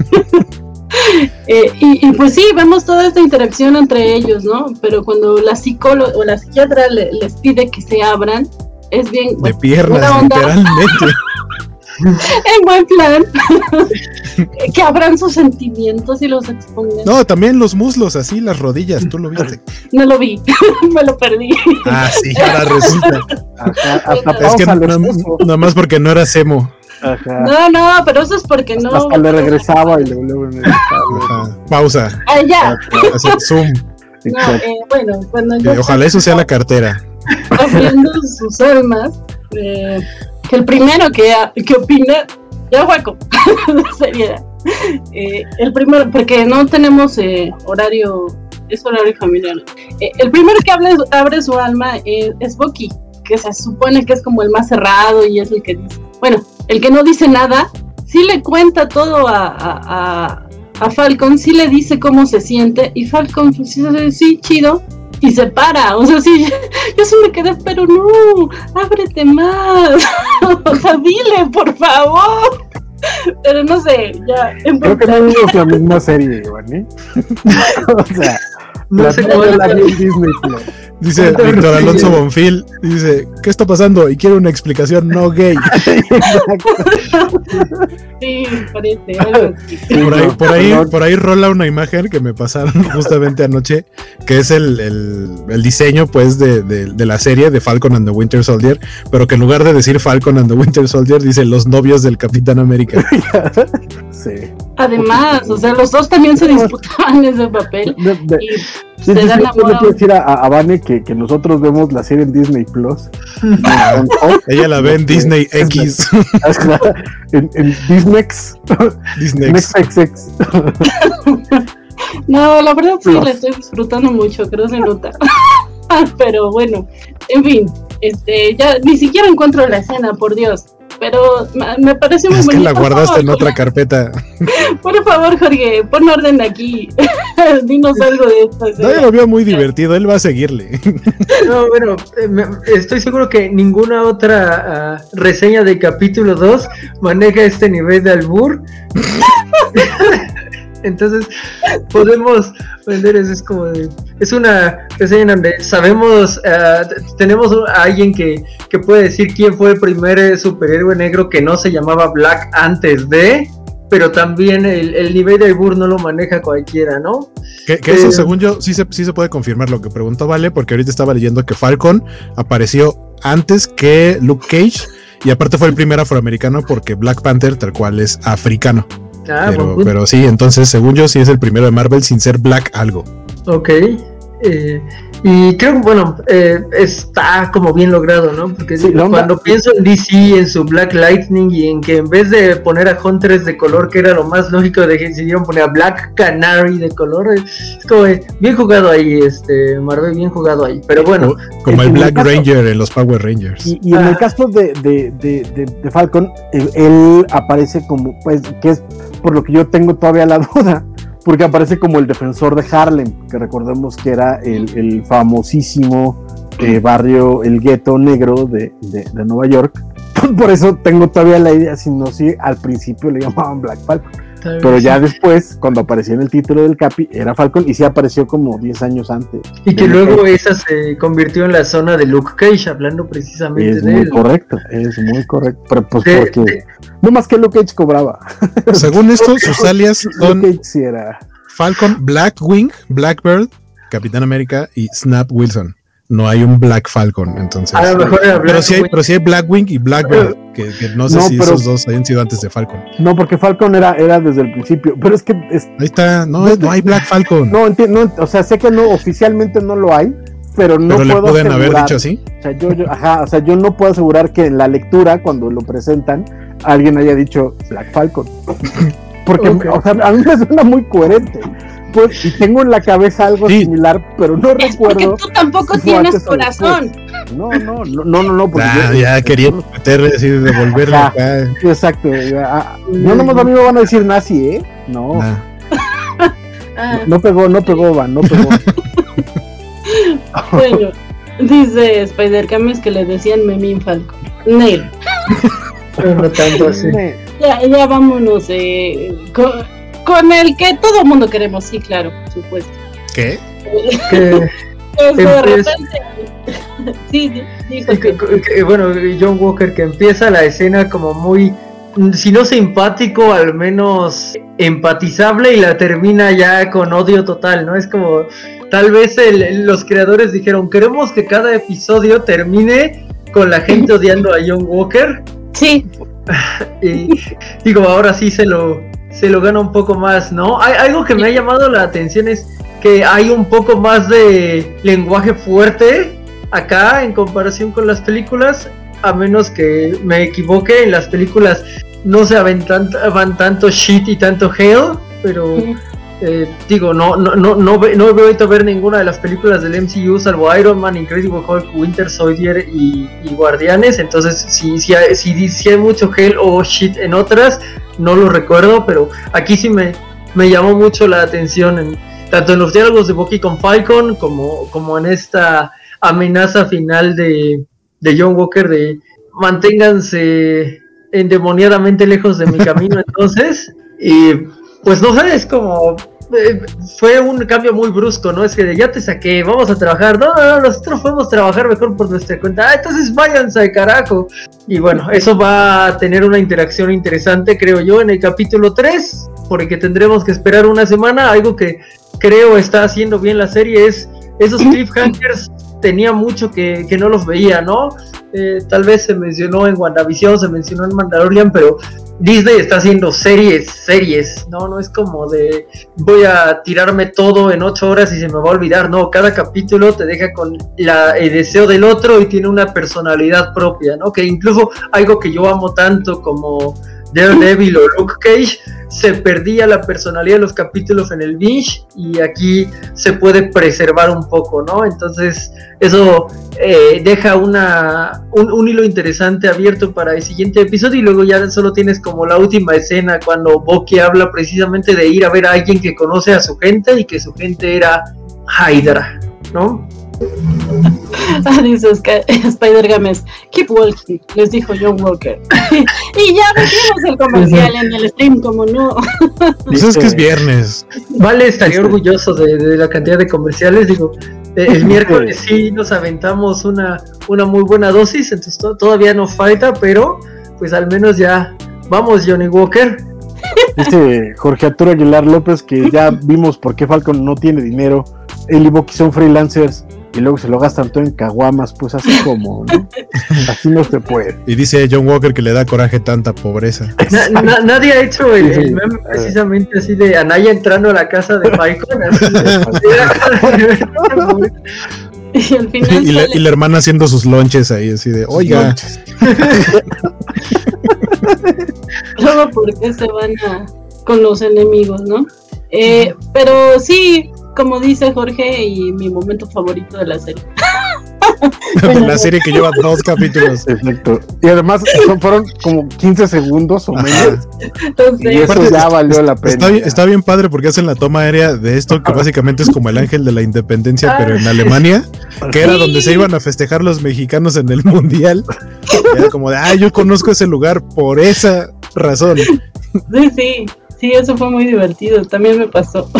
Y pues sí, vemos toda esta interacción entre ellos, ¿no? Pero cuando la psicóloga o la psiquiatra les pide que se abran, es bien... De piernas, literalmente. En buen plan. Que abran sus sentimientos y los expongan. No, también los muslos, así, las rodillas, ¿tú lo viste? No lo vi, me lo perdí. Ah, sí, ahora resulta. Hasta es que nada más porque no era emo. Ajá. No, pero eso es porque no... Hasta le regresaba y luego pausa. Ah, ya. Hacer zoom. No, bueno, cuando yo... Ojalá eso sea la cartera. Abriendo sus almas, que el primero que opina, ya hueco, seriedad. El primero, porque no tenemos horario, es horario familiar. El primero que abre su alma es Bucky, que se supone que es como el más cerrado y es el que dice, bueno, el que no dice nada, sí le cuenta todo a Falcon, sí le dice cómo se siente, y Falcon pues, sí, chido, y se para, o sea, sí, yo sí me quedé, pero no, ábrete más, o sea, dile, por favor. Pero no sé, ya. Creo que no vimos la misma serie, Iván, ¿eh? O sea, no sé cuál es la Disney Plus. Dice Víctor Alonso Bonfil, dice, ¿qué está pasando? Y quiere una explicación no gay. Sí, parece algo así. Por ahí rola una imagen que me pasaron justamente anoche, que es el diseño pues de la serie de Falcon and the Winter Soldier, pero que en lugar de decir Falcon and the Winter Soldier dice los novios del Capitán América. Sí. Además, o sea, los dos también se disputaban ese papel. Sí, le quiero decir a Vane que nosotros vemos la serie en Disney Plus. Ella la ve en Disney X. en Disnex. Disnex. XX. No, la verdad sí, la estoy disfrutando mucho, creo que se nota. Pero bueno, en fin, ya ni siquiera encuentro la escena, por Dios. Pero me pareció muy bonito. Es que la guardaste en otra carpeta. Por favor, Jorge, pon orden aquí. Dinos algo de esto. No, yo lo veo muy divertido, él va a seguirle. No, bueno, estoy seguro que ninguna otra reseña de capítulo 2 maneja este nivel de albur. Entonces podemos vender eso, es una reseña donde sabemos, tenemos a alguien que puede decir quién fue el primer superhéroe negro que no se llamaba Black antes de, pero también el nivel de albur no lo maneja cualquiera, ¿no? Que eso según yo sí se puede confirmar lo que preguntó Vale, porque ahorita estaba leyendo que Falcon apareció antes que Luke Cage y aparte fue el primer afroamericano porque Black Panther tal cual es africano. Pero sí, entonces según yo sí es el primero de Marvel sin ser Black algo. Ok, y creo que está como bien logrado, ¿no? Porque sí, cuando pienso en DC, en su Black Lightning y en que en vez de poner a Huntress de color, que era lo más lógico, decidieron poner a Black Canary de color, es como bien jugado ahí, Marvel, bien jugado ahí, pero bueno. Como el Black Ranger en los Power Rangers. Y en el caso de Falcon, él aparece como, pues, que es por lo que yo tengo todavía la duda, porque aparece como el defensor de Harlem, que recordemos que era el famosísimo barrio, el gueto negro de Nueva York. Por eso tengo todavía la idea, si no, si al principio le llamaban Black Falcon. Pero ya después, cuando apareció en el título del Capi, era Falcon y sí apareció como 10 años antes. Y que luego esa se convirtió en la zona de Luke Cage, hablando precisamente de él. Es muy correcto. Pero pues porque no más que Luke Cage cobraba. Según esto, sus alias son Luke Cage sí era Falcon, Blackwing, Blackbird, Capitán América y Snap Wilson. No hay un Black Falcon, entonces. A lo mejor era pero sí hay Blackwing y Blackbird, que no sé si esos dos hayan sido antes de Falcon. No, porque Falcon era desde el principio, pero es que ahí está, no hay Black Falcon. No, o sea, sé que no, oficialmente no lo hay, pero no puedo le pueden asegurar, haber dicho así. O sea, yo no puedo asegurar que en la lectura, cuando lo presentan, alguien haya dicho Black Falcon. Porque, o sea, a mí me suena muy coherente. Pues, y tengo en la cabeza algo similar, pero no recuerdo. Porque tú tampoco tienes corazón. No, porque ya quería meter, decir, devolverle acá. Exacto. No nomás a mí me van a decir nazi, No. No pegó, Van, no pegó. Bueno, dice Spider-Cames que le decían Memín Falcon. Neil. Pero no tanto así. Ya vámonos con el que todo el mundo queremos, sí, claro, por supuesto. ¿Qué? Eso de repente. Sí, dijo bueno, John Walker, que empieza la escena como muy, si no simpático, al menos empatizable, y la termina ya con odio total, ¿no? Es como, tal vez los creadores dijeron, queremos que cada episodio termine con la gente odiando a John Walker. Sí. Y digo, ahora sí se lo gana un poco más, ¿no? Algo que me ha llamado la atención es que hay un poco más de lenguaje fuerte acá en comparación con las películas, a menos que me equivoque. En las películas no se van tanto shit y tanto hell, pero digo, no he vuelto a ver ninguna de las películas del MCU salvo Iron Man, Incredible Hulk, Winter Soldier y Guardianes. Entonces si hay mucho hell o shit en otras, no lo recuerdo, pero aquí sí me llamó mucho la atención, tanto en los diálogos de Bucky con Falcon como en esta amenaza final de John Walker de manténganse endemoniadamente lejos de mi camino. Entonces, y pues no sé, es como fue un cambio muy brusco, ¿no? Es que ya te saqué, vamos a trabajar. No, nosotros podemos trabajar mejor por nuestra cuenta. Entonces váyanse al carajo. Y bueno, eso va a tener una interacción interesante, creo yo, en el capítulo 3, porque tendremos que esperar una semana. Algo que creo está haciendo bien la serie es esos cliffhangers. Tenía mucho que no los veía, ¿no? Tal vez se mencionó en WandaVision, se mencionó en Mandalorian, pero Disney está haciendo series, no es como de voy a tirarme todo en 8 horas y se me va a olvidar, no, cada capítulo te deja con el deseo del otro y tiene una personalidad propia, ¿no? Que incluso algo que yo amo tanto como Daredevil o Luke Cage, se perdía la personalidad de los capítulos en el binge y aquí se puede preservar un poco, ¿no? Entonces eso deja un hilo interesante abierto para el siguiente episodio y luego ya solo tienes como la última escena cuando Bucky habla precisamente de ir a ver a alguien que conoce a su gente y que su gente era Hydra, ¿no? Dice Spider Games, keep walking, les dijo John Walker. Y ya metimos el comercial en el stream, como no. Pues es que es viernes. Vale, estaría orgulloso de la cantidad de comerciales. Digo, el miércoles sí nos aventamos una muy buena dosis, entonces todavía nos falta, pero pues al menos ya vamos, Johnny Walker. Dice Jorge Arturo Aguilar López que ya vimos por qué Falcon no tiene dinero. Él y Bucky son freelancers y luego se lo gastan todo en caguamas, pues así como, ¿no? Así no se puede. Y dice John Walker que le da coraje tanta pobreza. Nadie ha hecho el meme precisamente así de Anaya entrando a la casa de Falcon. Y al final y la hermana haciendo sus lonches ahí, así de, oiga. Luego, ¿por qué se van con los enemigos, no? Pero sí, como dice Jorge, y mi momento favorito de la serie. La serie que lleva 2 capítulos. Exacto. Y además fueron como 15 segundos o menos. Entonces, y eso ya valió la pena. Está bien padre porque hacen la toma aérea de esto que básicamente es como el ángel de la independencia, pero en Alemania, que era donde se iban a festejar los mexicanos en el mundial. Y era como de, yo conozco ese lugar por esa razón. Sí, eso fue muy divertido, también me pasó.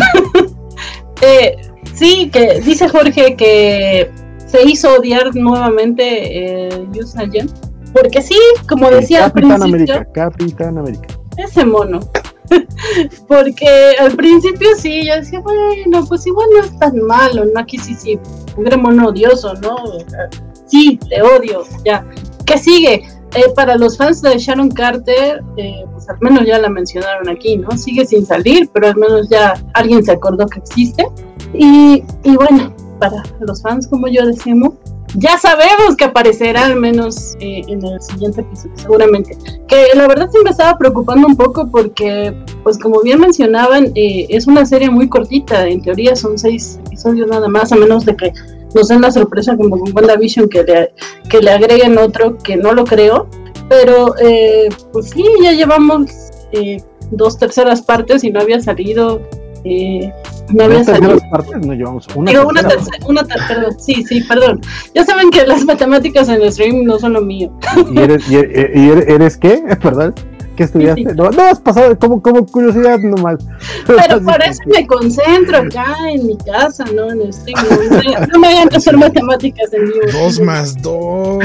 Sí, que dice Jorge que se hizo odiar nuevamente Yu Sa-yen, porque sí, como decía al principio, Capitán América. Ese mono. Porque al principio sí, yo decía, bueno, pues igual no es tan malo, ¿no? Aquí sí, un gran mono odioso, ¿no? Sí, te odio, ya. ¿Qué sigue? Para los fans de Sharon Carter, pues al menos ya la mencionaron aquí, ¿no? Sigue sin salir, pero al menos ya alguien se acordó que existe. Y bueno, para los fans como yo decimos, ya sabemos que aparecerá al menos en el siguiente episodio, seguramente. Que la verdad sí me estaba preocupando un poco porque, pues como bien mencionaban, es una serie muy cortita, en teoría son 6 episodios nada más, a menos de que nos den la sorpresa como con WandaVision que le agreguen otro, que no lo creo, pero pues sí, ya llevamos 2/3 partes y no había salido. No había salido. Partes, no llevamos perdón, sí, perdón. Ya saben que las matemáticas en el stream no son lo mío. ¿Y eres qué? ¿Verdad? ¿Qué estudiaste? Sí. No, has pasado como curiosidad nomás. Pero por eso me concentro acá en mi casa, ¿no? En el stream. No me hagan hacer matemáticas en vivo. 2 más 2.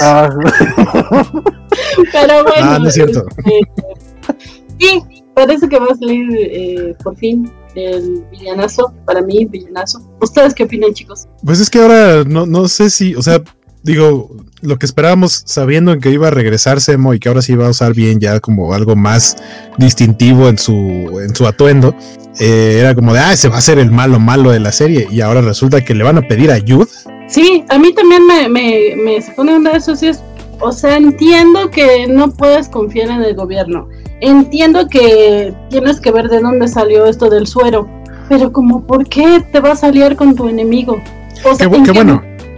Pero bueno. No es cierto. Sí, parece que va a salir por fin el villanazo, para mí, villanazo. ¿Ustedes qué opinan, chicos? Pues es que ahora no sé si, o sea, digo, lo que esperábamos sabiendo que iba a regresar Zemo y que ahora sí iba a usar bien ya como algo más distintivo en su atuendo, era como de, ese va a ser el malo de la serie y ahora resulta que le van a pedir ayuda. Sí, a mí también me se pone una de esos, o sea, entiendo que no puedes confiar en el gobierno. Entiendo que tienes que ver de dónde salió esto del suero, pero como ¿por qué te vas a aliar con tu enemigo? O sea, qué bueno.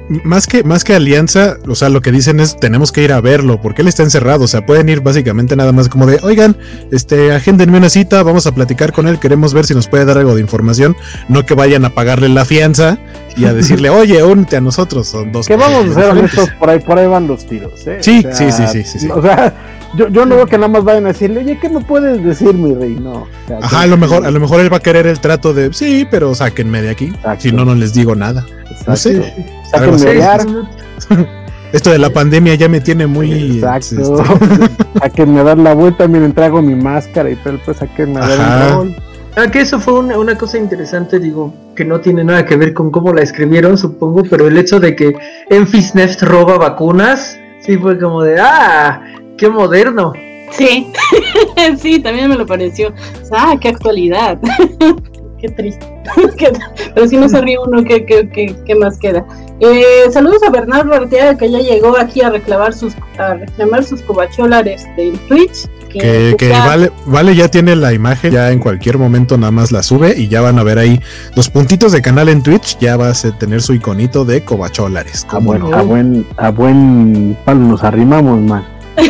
más que alianza, o sea, lo que dicen es tenemos que ir a verlo, porque él está encerrado, o sea, pueden ir básicamente nada más como de, oigan, agéndenme una cita, vamos a platicar con él, queremos ver si nos puede dar algo de información, no que vayan a pagarle la fianza y a decirle, oye, únete a nosotros, son dos. Que vamos a ser honestos, por ahí van los tiros, ¿eh? Sí, o sea, sí. O sea, yo no veo que nada más vayan a decirle, oye, ¿qué me puedes decir, mi rey? No. O sea, ajá, a lo mejor él va a querer el trato de, sí, pero sáquenme de aquí, exacto. Si no les digo nada. Exacto. No sé. Sáquenme de allá. Esto de la pandemia ya me tiene muy... Exacto. Sáquenme a dar la vuelta, miren, traigo mi máscara y tal, pues sáquenme a dar un rol. Que eso fue una cosa interesante, digo, que no tiene nada que ver con cómo la escribieron, supongo, pero el hecho de que Enfys Nest roba vacunas, sí fue como de, qué moderno. Sí, sí, también me lo pareció. Qué actualidad. Qué triste. Pero si no se ríe uno, ¿qué más queda? Saludos a Bernardo Arteaga, que ya llegó aquí a reclamar sus cobacholares de Twitch. Que vale, ya tiene la imagen, ya en cualquier momento nada más la sube y ya van a ver ahí los puntitos de canal en Twitch, ya vas a tener su iconito de cobacholares. A buen palo nos arrimamos, man.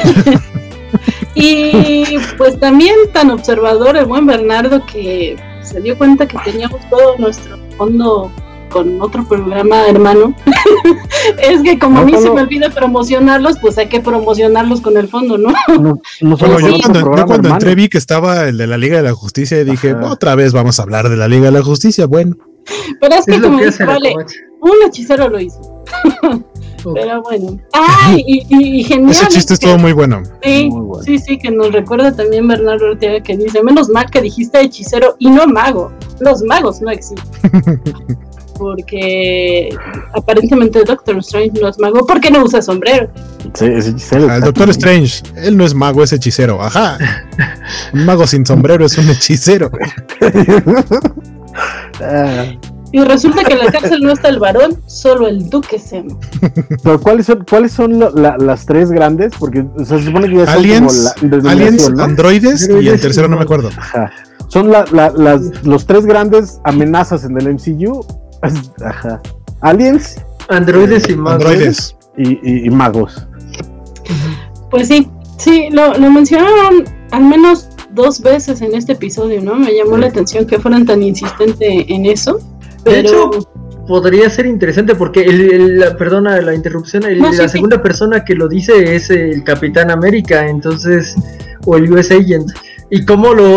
Y pues también tan observador el buen Bernardo, que se dio cuenta que teníamos todo nuestro fondo con otro programa hermano. Es que como a mí se me olvida promocionarlos, pues hay que promocionarlos con el fondo, ¿no? No solo yo cuando entré vi que estaba el de la Liga de la Justicia y dije, otra vez vamos a hablar de la Liga de la Justicia, bueno. Pero es que como dice, vale, un hechicero lo hizo. Pero bueno. Y genial. Ese chiste estuvo muy bueno. Sí, muy bueno. Sí, que nos recuerda también Bernardo Ortega, que dice, menos mal que dijiste hechicero y no mago. Los magos no existen. Porque aparentemente Doctor Strange no es mago porque no usa sombrero. Sí, es hechicero. El Doctor Strange, él no es mago, es hechicero. Ajá. Un mago sin sombrero es un hechicero. Y resulta que en la cárcel no está el varón, solo el Duque Zemo. Pero ¿cuáles son las tres grandes? Porque se supone que ya son Aliens, ¿no? androides y el tercero no me acuerdo. Ajá. Son los tres grandes amenazas en el MCU. Ajá. Aliens, androides y magos. Androides. Y magos. Pues sí, lo mencionaron al menos 2 veces en este episodio, ¿no? Me llamó la atención que fueran tan insistentes en eso. Pero... De hecho, podría ser interesante porque perdona la interrupción, la segunda persona que lo dice es el Capitán América, entonces, o el US Agent. Y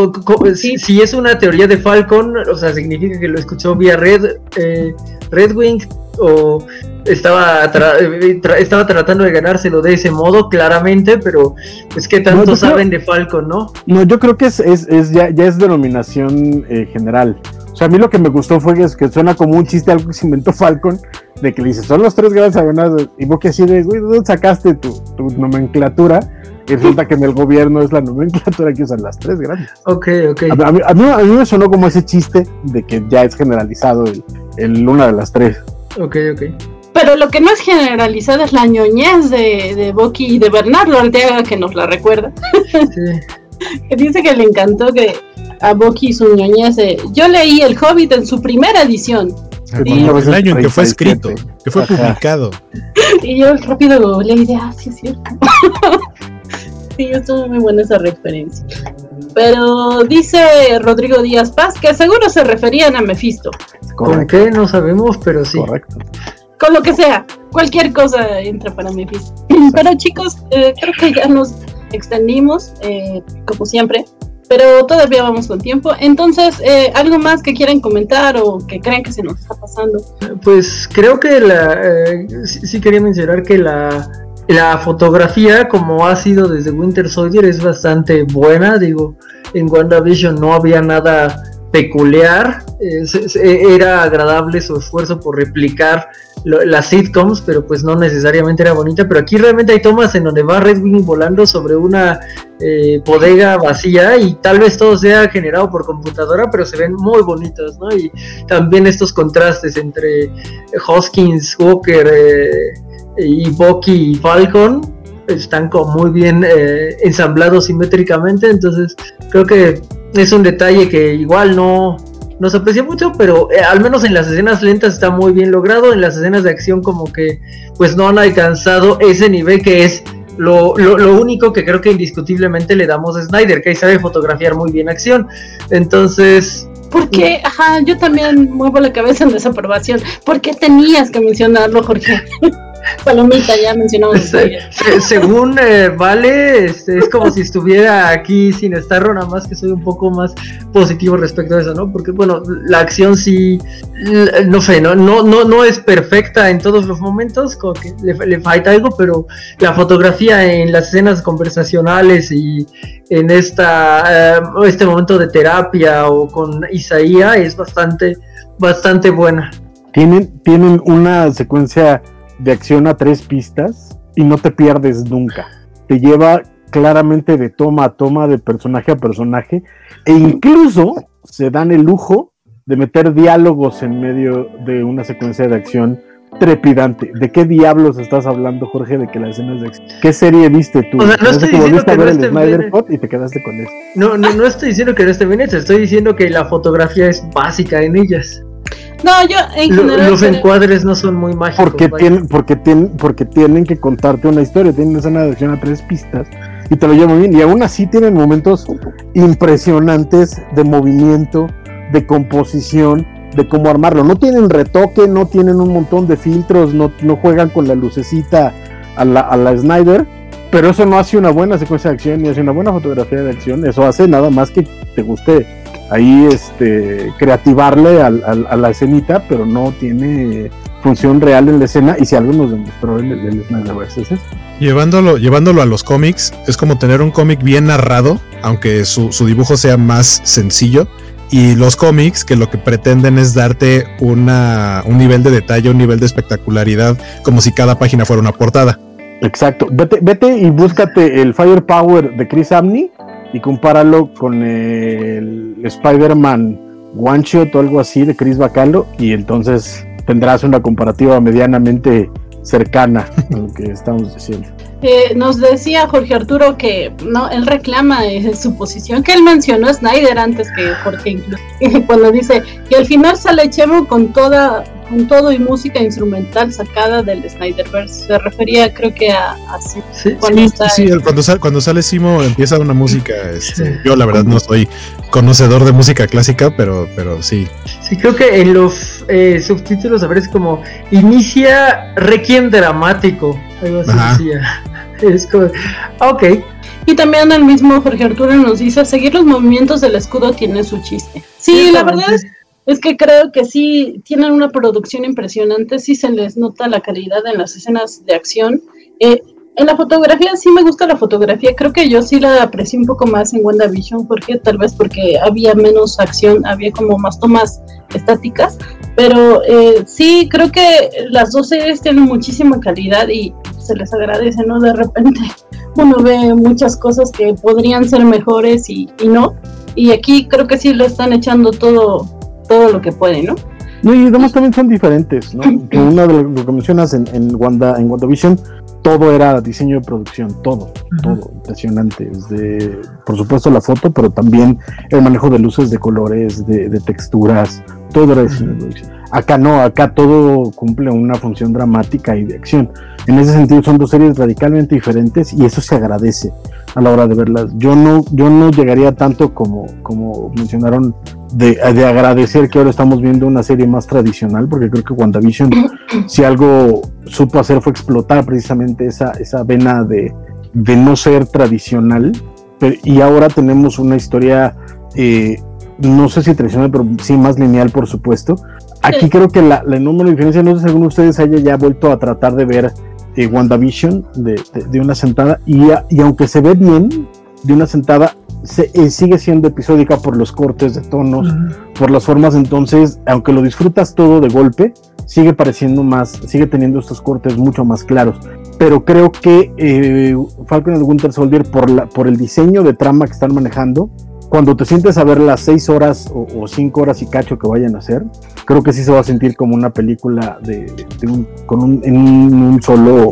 si es una teoría de Falcon, o sea, significa que lo escuchó vía Redwing, o estaba tratando de ganárselo de ese modo, claramente, pero es que tanto saben de Falcon, ¿no? No, yo creo que ya es denominación general. O sea, a mí lo que me gustó fue que suena como un chiste, algo que se inventó Falcon, de que le dice, son los tres grandes amenazas, y vos que así de, güey, ¿dónde sacaste tu nomenclatura? Y resulta que en el gobierno es la nomenclatura que usan las tres grandes. Ok. A mí me sonó como ese chiste de que ya es generalizado el una de las tres. Ok. Pero lo que no es generalizado es la ñoñez de Bucky y de Bernardo Ortega, que nos la recuerda. Sí. Que dice que le encantó que a Bucky su ñoñez yo leí El Hobbit en su primera edición. El año en que fue escrito, que fue publicado. Y yo rápido le dije, sí es cierto. Sí, estuvo muy buena esa referencia. Pero dice Rodrigo Díaz Paz que seguro se referían a Mephisto. ¿Con qué? No sabemos, pero sí. Correcto. Con lo que sea, cualquier cosa entra para Mephisto. Pero chicos, creo que ya nos extendimos, como siempre. Pero todavía vamos con tiempo. Entonces, ¿algo más que quieran comentar o que creen que se nos está pasando? Pues creo que sí quería mencionar que la fotografía, como ha sido desde Winter Soldier, es bastante buena. Digo, en WandaVision no había nada peculiar, era agradable su esfuerzo por replicar las sitcoms, pero pues no necesariamente era bonita. Pero aquí realmente hay tomas en donde va Redwing volando sobre una bodega vacía y tal vez todo sea generado por computadora, pero se ven muy bonitas, ¿no? Y también estos contrastes entre Hoskins, Walker y Bucky y Falcon están como muy bien ensamblados simétricamente. Entonces creo que es un detalle que igual no no se aprecia mucho, pero al menos en las escenas lentas está muy bien logrado. En las escenas de acción como que pues no han alcanzado ese nivel que es lo único que creo que indiscutiblemente le damos a Snyder, que ahí sabe fotografiar muy bien acción. Entonces... ¿Por qué? Ajá, yo también muevo la cabeza en desaprobación. ¿Por qué tenías que mencionarlo, Jorge? Palomita, ya mencionamos. Según Vale, es como si estuviera aquí sin estarlo, nada más que soy un poco más positivo respecto a eso, ¿no? Porque, bueno, la acción sí, no sé, no es perfecta en todos los momentos, como que le falta algo, pero la fotografía en las escenas conversacionales y en este momento de terapia o con Isaías es bastante buena. Tienen una secuencia de acción a 3 pistas y no te pierdes nunca. Te lleva claramente de toma a toma, de personaje a personaje, e incluso se dan el lujo de meter diálogos en medio de una secuencia de acción trepidante. ¿De qué diablos estás hablando, Jorge? De que las escenas de acción... ¿Qué serie viste tú? O sea, no estoy diciendo que no esté Snyder Cut y te quedaste con eso. No estoy diciendo que no esté bien hecho, estoy diciendo que la fotografía es básica en ellas. No, yo en general... Los encuadres no son muy mágicos. Porque tienen que contarte una historia, tienen una escena de acción a 3 pistas y te lo llevan bien, y aún así tienen momentos impresionantes de movimiento, de composición, de cómo armarlo. No tienen retoque, no tienen un montón de filtros, no juegan con la lucecita a la Snyder, pero eso no hace una buena secuencia de acción ni hace una buena fotografía de acción. Eso hace nada más que te guste ahí creativarle a la escenita, pero no tiene función real en la escena, y si algo nos demostró el Snyderverse es eso. Llevándolo a los cómics, es como tener un cómic bien narrado, aunque su dibujo sea más sencillo, y los cómics que lo que pretenden es darte un nivel de detalle, un nivel de espectacularidad, como si cada página fuera una portada. Exacto, vete y búscate el Firepower de Chris Samnee y compáralo con el Spider-Man One Shot o algo así de Chris Bacalo, y entonces tendrás una comparativa medianamente cercana a lo que estamos diciendo. Nos decía Jorge Arturo que no, él reclama su posición, que él mencionó a Snyder antes que Jorge, incluso cuando dice, y al final sale Chemo con todo y música instrumental sacada del Snyderverse. Se refería, creo que a cuando sale Simo empieza una música, yo la verdad no soy conocedor de música clásica, pero sí. Sí, creo que en los subtítulos aparece como inicia Requiem dramático, algo así decía. Es como, ok. Y también el mismo Jorge Arturo nos dice, seguir los movimientos del escudo tiene su chiste. Sí, la verdad es que creo que sí tienen una producción impresionante, sí se les nota la calidad en las escenas de acción. En la fotografía sí me gusta la fotografía, creo que yo sí la aprecié un poco más en WandaVision, porque tal vez porque había menos acción, había como más tomas estáticas, pero sí creo que las dos series tienen muchísima calidad y se les agradece, ¿no? De repente uno ve muchas cosas que podrían ser mejores y no, y aquí creo que sí le están echando todo lo que pueden, ¿no? No, y además también son diferentes, ¿no? Que una de lo que mencionas en WandaVision, todo era diseño de producción, todo impresionante, desde, por supuesto, la foto, pero también el manejo de luces, de colores, de texturas, todo era diseño de producción. Acá no, acá todo cumple una función dramática y de acción. En ese sentido son dos series radicalmente diferentes y eso se agradece a la hora de verlas. Yo no llegaría tanto como mencionaron de agradecer que ahora estamos viendo una serie más tradicional, porque creo que WandaVision, si algo supo hacer fue explotar precisamente esa vena de no ser tradicional, y ahora tenemos una historia no sé si tradicional, pero sí más lineal, por supuesto. Aquí creo que la enorme diferencia, no sé si alguno de ustedes haya ya vuelto a tratar de ver WandaVision de una sentada, y aunque se ve bien de una sentada, sigue siendo episódica por los cortes de tonos, por las formas. Entonces, aunque lo disfrutas todo de golpe, sigue teniendo estos cortes mucho más claros. Pero creo que Falcon and the Winter Soldier, por el diseño de trama que están manejando, cuando te sientes a ver las 6 horas o 5 horas y cacho que vayan a hacer, creo que sí se va a sentir como una película en un solo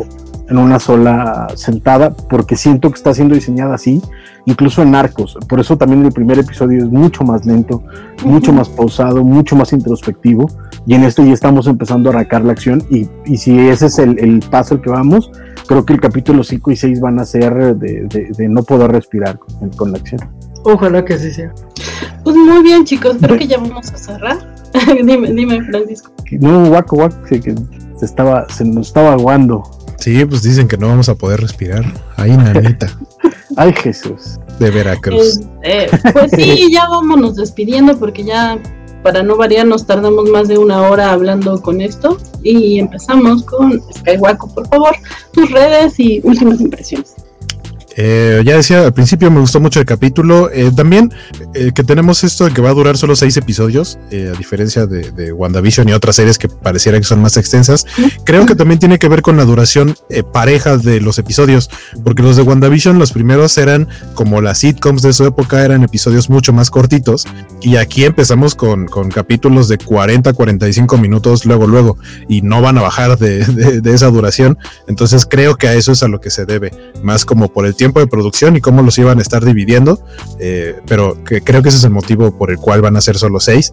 en una sola sentada, porque siento que está siendo diseñada así, incluso en arcos. Por eso también el primer episodio es mucho más lento, mucho más pausado, mucho más introspectivo, y en este ya estamos empezando a arrancar la acción, y si ese es el paso al que vamos, creo que el capítulo 5 y 6 van a ser de no poder respirar con la acción. Ojalá que así sea. Pues muy bien, chicos, creo que ya vamos a cerrar. dime, Francisco. No, Waco, sí, que se nos estaba aguando. Sí, pues dicen que no vamos a poder respirar. Ay, nanita. Ay, Jesús. De Veracruz. Pues sí, ya vámonos despidiendo porque ya, para no variar, nos tardamos más de 1 hora hablando con esto. Y empezamos con Skywaco, por favor, tus redes y últimas impresiones. Ya decía al principio, me gustó mucho el capítulo. También que tenemos esto de que va a durar solo 6 episodios, a diferencia de WandaVision y otras series que pareciera que son más extensas. Creo que también tiene que ver con la duración pareja de los episodios, porque los de WandaVision, los primeros eran como las sitcoms de su época, eran episodios mucho más cortitos, y aquí empezamos con capítulos de 40-45 minutos luego, y no van a bajar de esa duración. Entonces creo que a eso es a lo que se debe, más como por el tiempo de producción y cómo los iban a estar dividiendo, pero creo que ese es el motivo por el cual van a ser solo 6.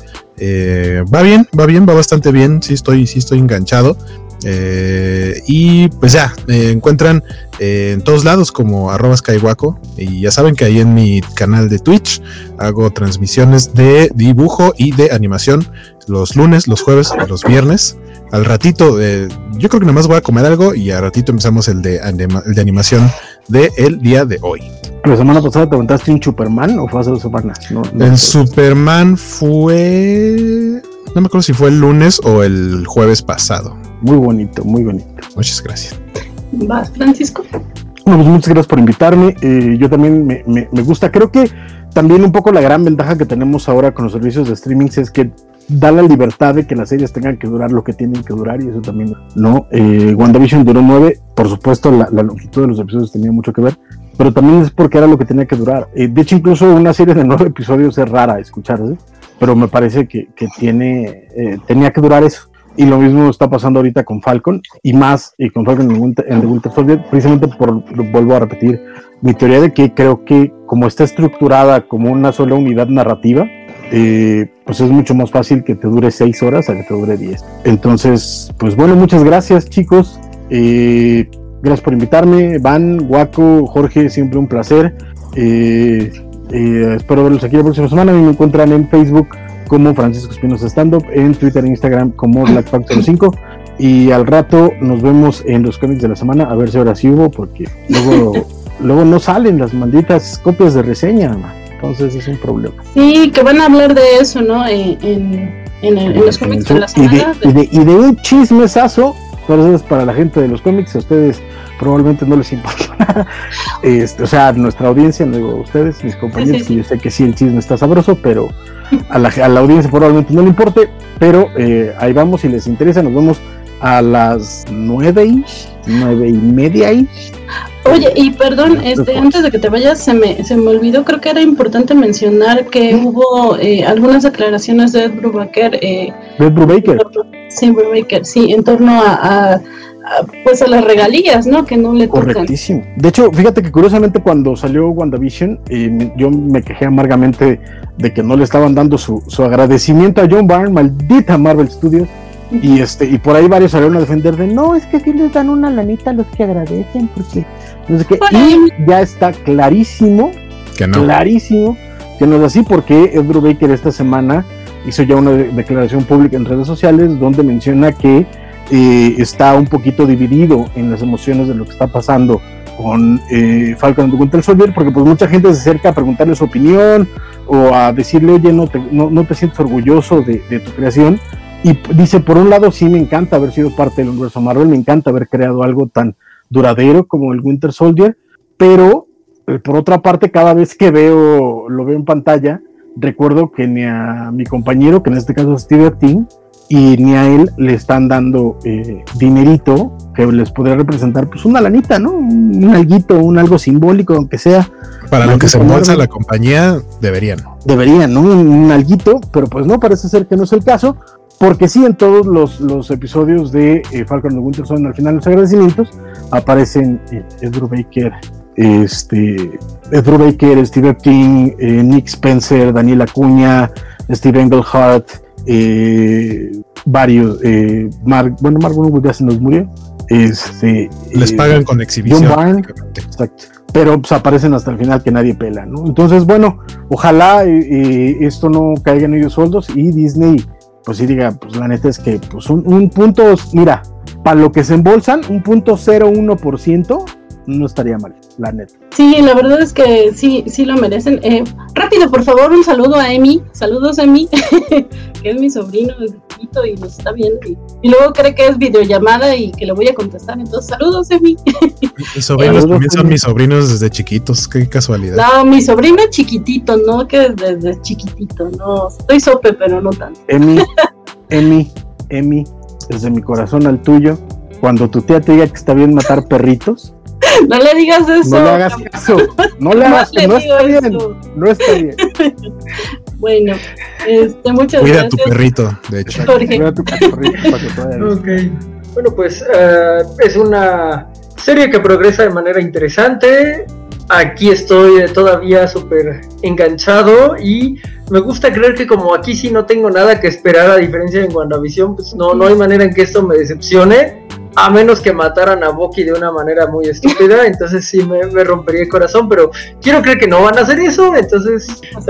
Va bastante bien, sí estoy enganchado. Y pues ya, me encuentran en todos lados como @Skywaco, y ya saben que ahí en mi canal de Twitch hago transmisiones de dibujo y de animación los lunes, los jueves y los viernes. Al ratito, yo creo que nada más voy a comer algo y al ratito empezamos el de animación del día de hoy. ¿La semana pasada te aventaste un Superman o fue hace 2 semanas? No, el Superman fue... No me acuerdo si fue el lunes o el jueves pasado. Muy bonito, muy bonito. Muchas gracias. ¿Vas, Francisco? Bueno, pues muchas gracias por invitarme. Yo también me gusta. Creo que también un poco la gran ventaja que tenemos ahora con los servicios de streaming es que da la libertad de que las series tengan que durar lo que tienen que durar, y eso también, ¿no? WandaVision duró 9, por supuesto la longitud de los episodios tenía mucho que ver, pero también es porque era lo que tenía que durar. De hecho, incluso una serie de 9 episodios es rara escucharse, pero me parece que tenía que durar eso. Y lo mismo está pasando ahorita con Falcon, y más y con Falcon en The Winter Soldier, precisamente vuelvo a repetir mi teoría de que creo que como está estructurada como una sola unidad narrativa, pues es mucho más fácil que te dure 6 horas a que te dure 10. Entonces, pues bueno, muchas gracias, chicos. Gracias por invitarme, Van, Waco, Jorge, siempre un placer. Espero verlos aquí la próxima semana. A mí me encuentran en Facebook como Francisco Espinosa Stand Up, en Twitter e Instagram como BlackFactor5, y al rato nos vemos en los cómics de la semana, a ver si ahora sí hubo, porque luego no salen las malditas copias de reseña, man. Entonces es un problema. Sí, que van a hablar de eso, ¿no? En los cómics de la semana. Y de un chismesazo, entonces para la gente de los cómics, a ustedes probablemente no les importa nada. O sea, nuestra audiencia, no digo ustedes, mis compañeros, sí. Que yo sé que sí el chisme está sabroso, pero a la audiencia probablemente no le importe, pero ahí vamos, si les interesa, nos vemos a las 9:30. Oye, y perdón, antes de que te vayas, se me olvidó, creo que era importante mencionar que hubo algunas declaraciones de Ed Brubaker. Sí, Brubaker, sí, en torno a las regalías, ¿no? Que no le tocan. Correctísimo. De hecho, fíjate que curiosamente cuando salió WandaVision, yo me quejé amargamente de que no le estaban dando su agradecimiento a John Byrne, maldita Marvel Studios. Y por ahí varios salieron a defender de no, es que sí les dan una lanita a los que agradecen, porque no sé qué. Y ya está clarísimo que no es así, porque Ed Brubaker esta semana hizo ya una declaración pública en redes sociales donde menciona que está un poquito dividido en las emociones de lo que está pasando con Falcon and the Winter Soldier, porque pues mucha gente se acerca a preguntarle su opinión o a decirle, oye, no te sientes orgulloso de tu creación. Y dice, por un lado sí me encanta haber sido parte del universo Marvel, me encanta haber creado algo tan duradero como el Winter Soldier, pero por otra parte cada vez que lo veo en pantalla, recuerdo que ni a mi compañero, que en este caso es Steve Actin, y ni a él le están dando dinerito que les podría representar pues una lanita, ¿no? Un alguito, un algo simbólico, aunque sea. Para lo que se embolsa la compañía, deberían, ¿no? Un alguito, pero pues no, parece ser que no es el caso. porque sí, en todos los episodios de Falcon and the Winter Soldier, al final los agradecimientos aparecen Ed Brubaker, Steve Epting, Nick Spencer, Daniel Acuña, Steve Englehart, varios, Mark Greenwood ya se nos murió. Les pagan con exhibición. John Byrne, exacto. Pero pues aparecen hasta el final que nadie pela, ¿no? Entonces, bueno, ojalá esto no caiga en ellos sueldos y Disney, pues sí diga, pues la neta es que pues un punto, mira, para lo que se embolsan, un 0.01% no estaría mal, la neta. Sí, la verdad es que sí lo merecen. Rápido, por favor, un saludo a Emi. Saludos, Emi, que es mi sobrino desde chiquito y nos está viendo. Y luego cree que es videollamada y que le voy a contestar. Entonces, saludos, Emi. Mis sobrinos también son mis sobrinos desde chiquitos, qué casualidad. No, mi sobrino chiquitito, no que desde chiquitito. No, estoy sope, pero no tanto. Emi, desde mi corazón al tuyo, cuando tu tía te diga que está bien matar perritos, no le digas eso. No le hagas caso. No le hagas caso. No está bien. No está bien. Bueno, muchas Cuida gracias. tu perrito, de hecho. Cuida tu perrito para que pueda. Ok. Bueno, pues es una serie que progresa de manera interesante. Aquí estoy todavía súper enganchado y me gusta creer que como aquí sí no tengo nada que esperar, a diferencia de en WandaVision, pues no hay manera en que esto me decepcione. A menos que mataran a Bucky de una manera muy estúpida, entonces sí me rompería el corazón, pero quiero creer que no van a hacer eso, entonces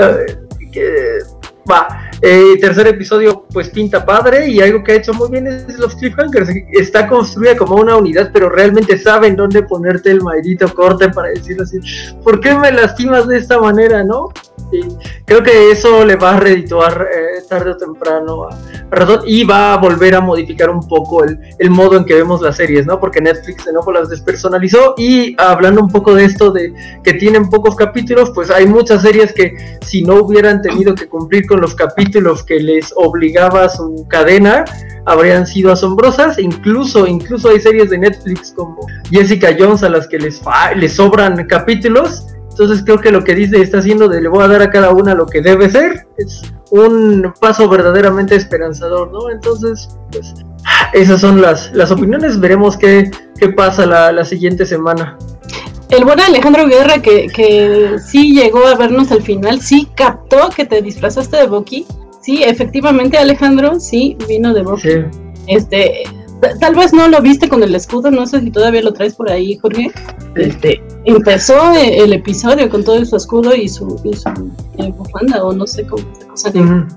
tercer episodio pues pinta padre y algo que ha hecho muy bien es los cliffhangers. Está construida como una unidad, pero realmente saben dónde ponerte el maldito corte para decirlo así, ¿por qué me lastimas de esta manera, no? Y creo que eso le va a redituar tarde o temprano a Razón y va a volver a modificar un poco el modo en que vemos las series, ¿no? Porque Netflix de nuevo las despersonalizó y hablando un poco de esto de que tienen pocos capítulos, pues hay muchas series que si no hubieran tenido que cumplir con los capítulos que les obligaba su cadena, habrían sido asombrosas. Incluso hay series de Netflix como Jessica Jones a las que les sobran capítulos. Entonces creo que lo que Disney está haciendo de le voy a dar a cada una lo que debe ser es un paso verdaderamente esperanzador, ¿no? Entonces, pues, esas son las opiniones. Veremos qué pasa la siguiente semana. El buen Alejandro Guerra, que sí llegó a vernos al final, sí captó que te disfrazaste de Bucky. Sí, efectivamente, Alejandro, sí, vino de Bucky. Sí. Tal vez no lo viste con el escudo, no sé si todavía lo traes por ahí, Jorge. Empezó el episodio con todo su escudo y su bufanda, o no sé cómo se cosa.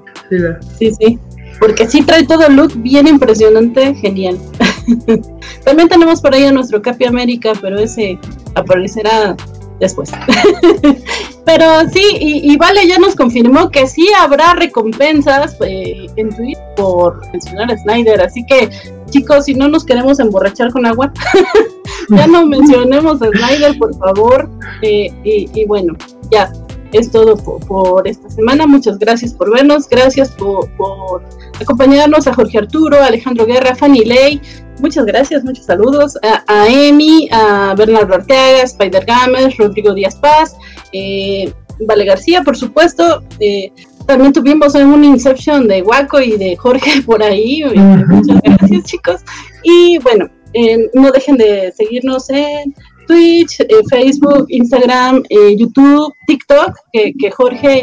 Sí, porque sí trae todo el look bien impresionante, genial. También tenemos por ahí a nuestro Capi América, pero ese aparecerá después. Pero sí, y Vale ya nos confirmó que sí habrá recompensas en Twitter por mencionar a Snyder, así que chicos, si no nos queremos emborrachar con agua, ya no mencionemos a Snyder, por favor. Y bueno, ya es todo por esta semana. Muchas gracias por vernos, gracias por acompañarnos, a Jorge Arturo, a Alejandro Guerra, Fanny Ley. Muchas gracias, muchos saludos a Emi, a Bernardo Arteaga, Spider Gamer, Rodrigo Díaz Paz, Vale García, por supuesto. También tuvimos un Inception de Waco y de Jorge por ahí. Muchas gracias, chicos. Y bueno, no dejen de seguirnos en Twitch, Facebook, Instagram, YouTube, TikTok, que Jorge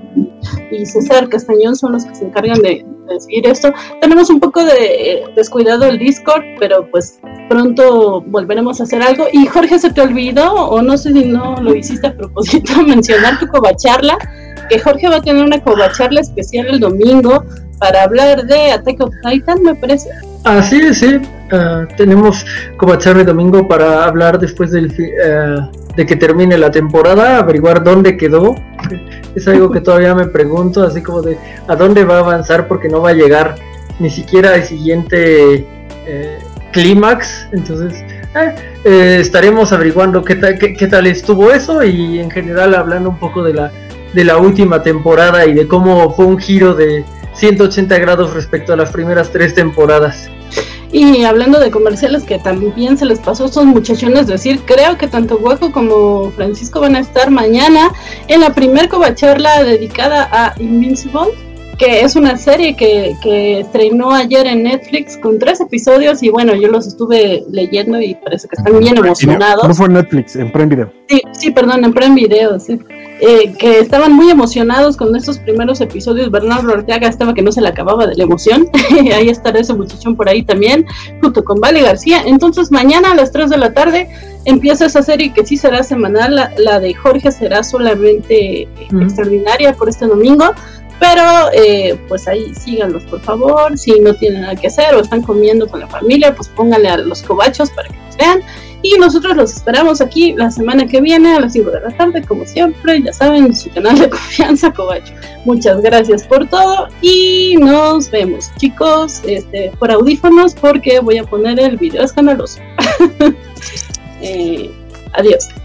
y César Castañón son los que se encargan de seguir esto. Tenemos un poco de descuidado el Discord, pero pues pronto volveremos a hacer algo. Y Jorge, ¿se te olvidó o no sé si no lo hiciste a propósito mencionar tu covacharla? Que Jorge va a tener una covacharla especial el domingo para hablar de Attack of Titan, me parece. Así es, sí. Tenemos covacharla el domingo para hablar después de que termine la temporada, averiguar dónde quedó. Es algo que todavía me pregunto, así como de a dónde va a avanzar, porque no va a llegar ni siquiera al siguiente clímax. Entonces estaremos averiguando qué tal estuvo eso, y en general hablando un poco de la última temporada y de cómo fue un giro de 180 grados respecto a las primeras 3 temporadas. Y hablando de comerciales, que también se les pasó a estos muchachones decir, creo que tanto Hueco como Francisco van a estar mañana en la primer covacharla dedicada a Invincible, que es una serie que estrenó ayer en Netflix con 3 episodios y bueno, yo los estuve leyendo y parece que están bien emocionados. No fue en Netflix, en Prime Video. Sí, perdón, en Prime Video, sí. Que estaban muy emocionados con estos primeros episodios. Bernardo Ortega estaba que no se le acababa de la emoción. Ahí estará ese muchachón por ahí también, junto con Vale García. Entonces mañana a las 3 de la tarde empieza esa serie que sí será semanal. La de Jorge será solamente extraordinaria por este domingo. Pero pues ahí síganlos por favor. Si no tienen nada que hacer o están comiendo con la familia, pues pónganle a los cobachos para que los vean. Y nosotros los esperamos aquí la semana que viene a las 5 de la tarde, como siempre, ya saben, su canal de confianza, Cobacho. Muchas gracias por todo y nos vemos, chicos, por audífonos, porque voy a poner el video escandaloso. Adiós.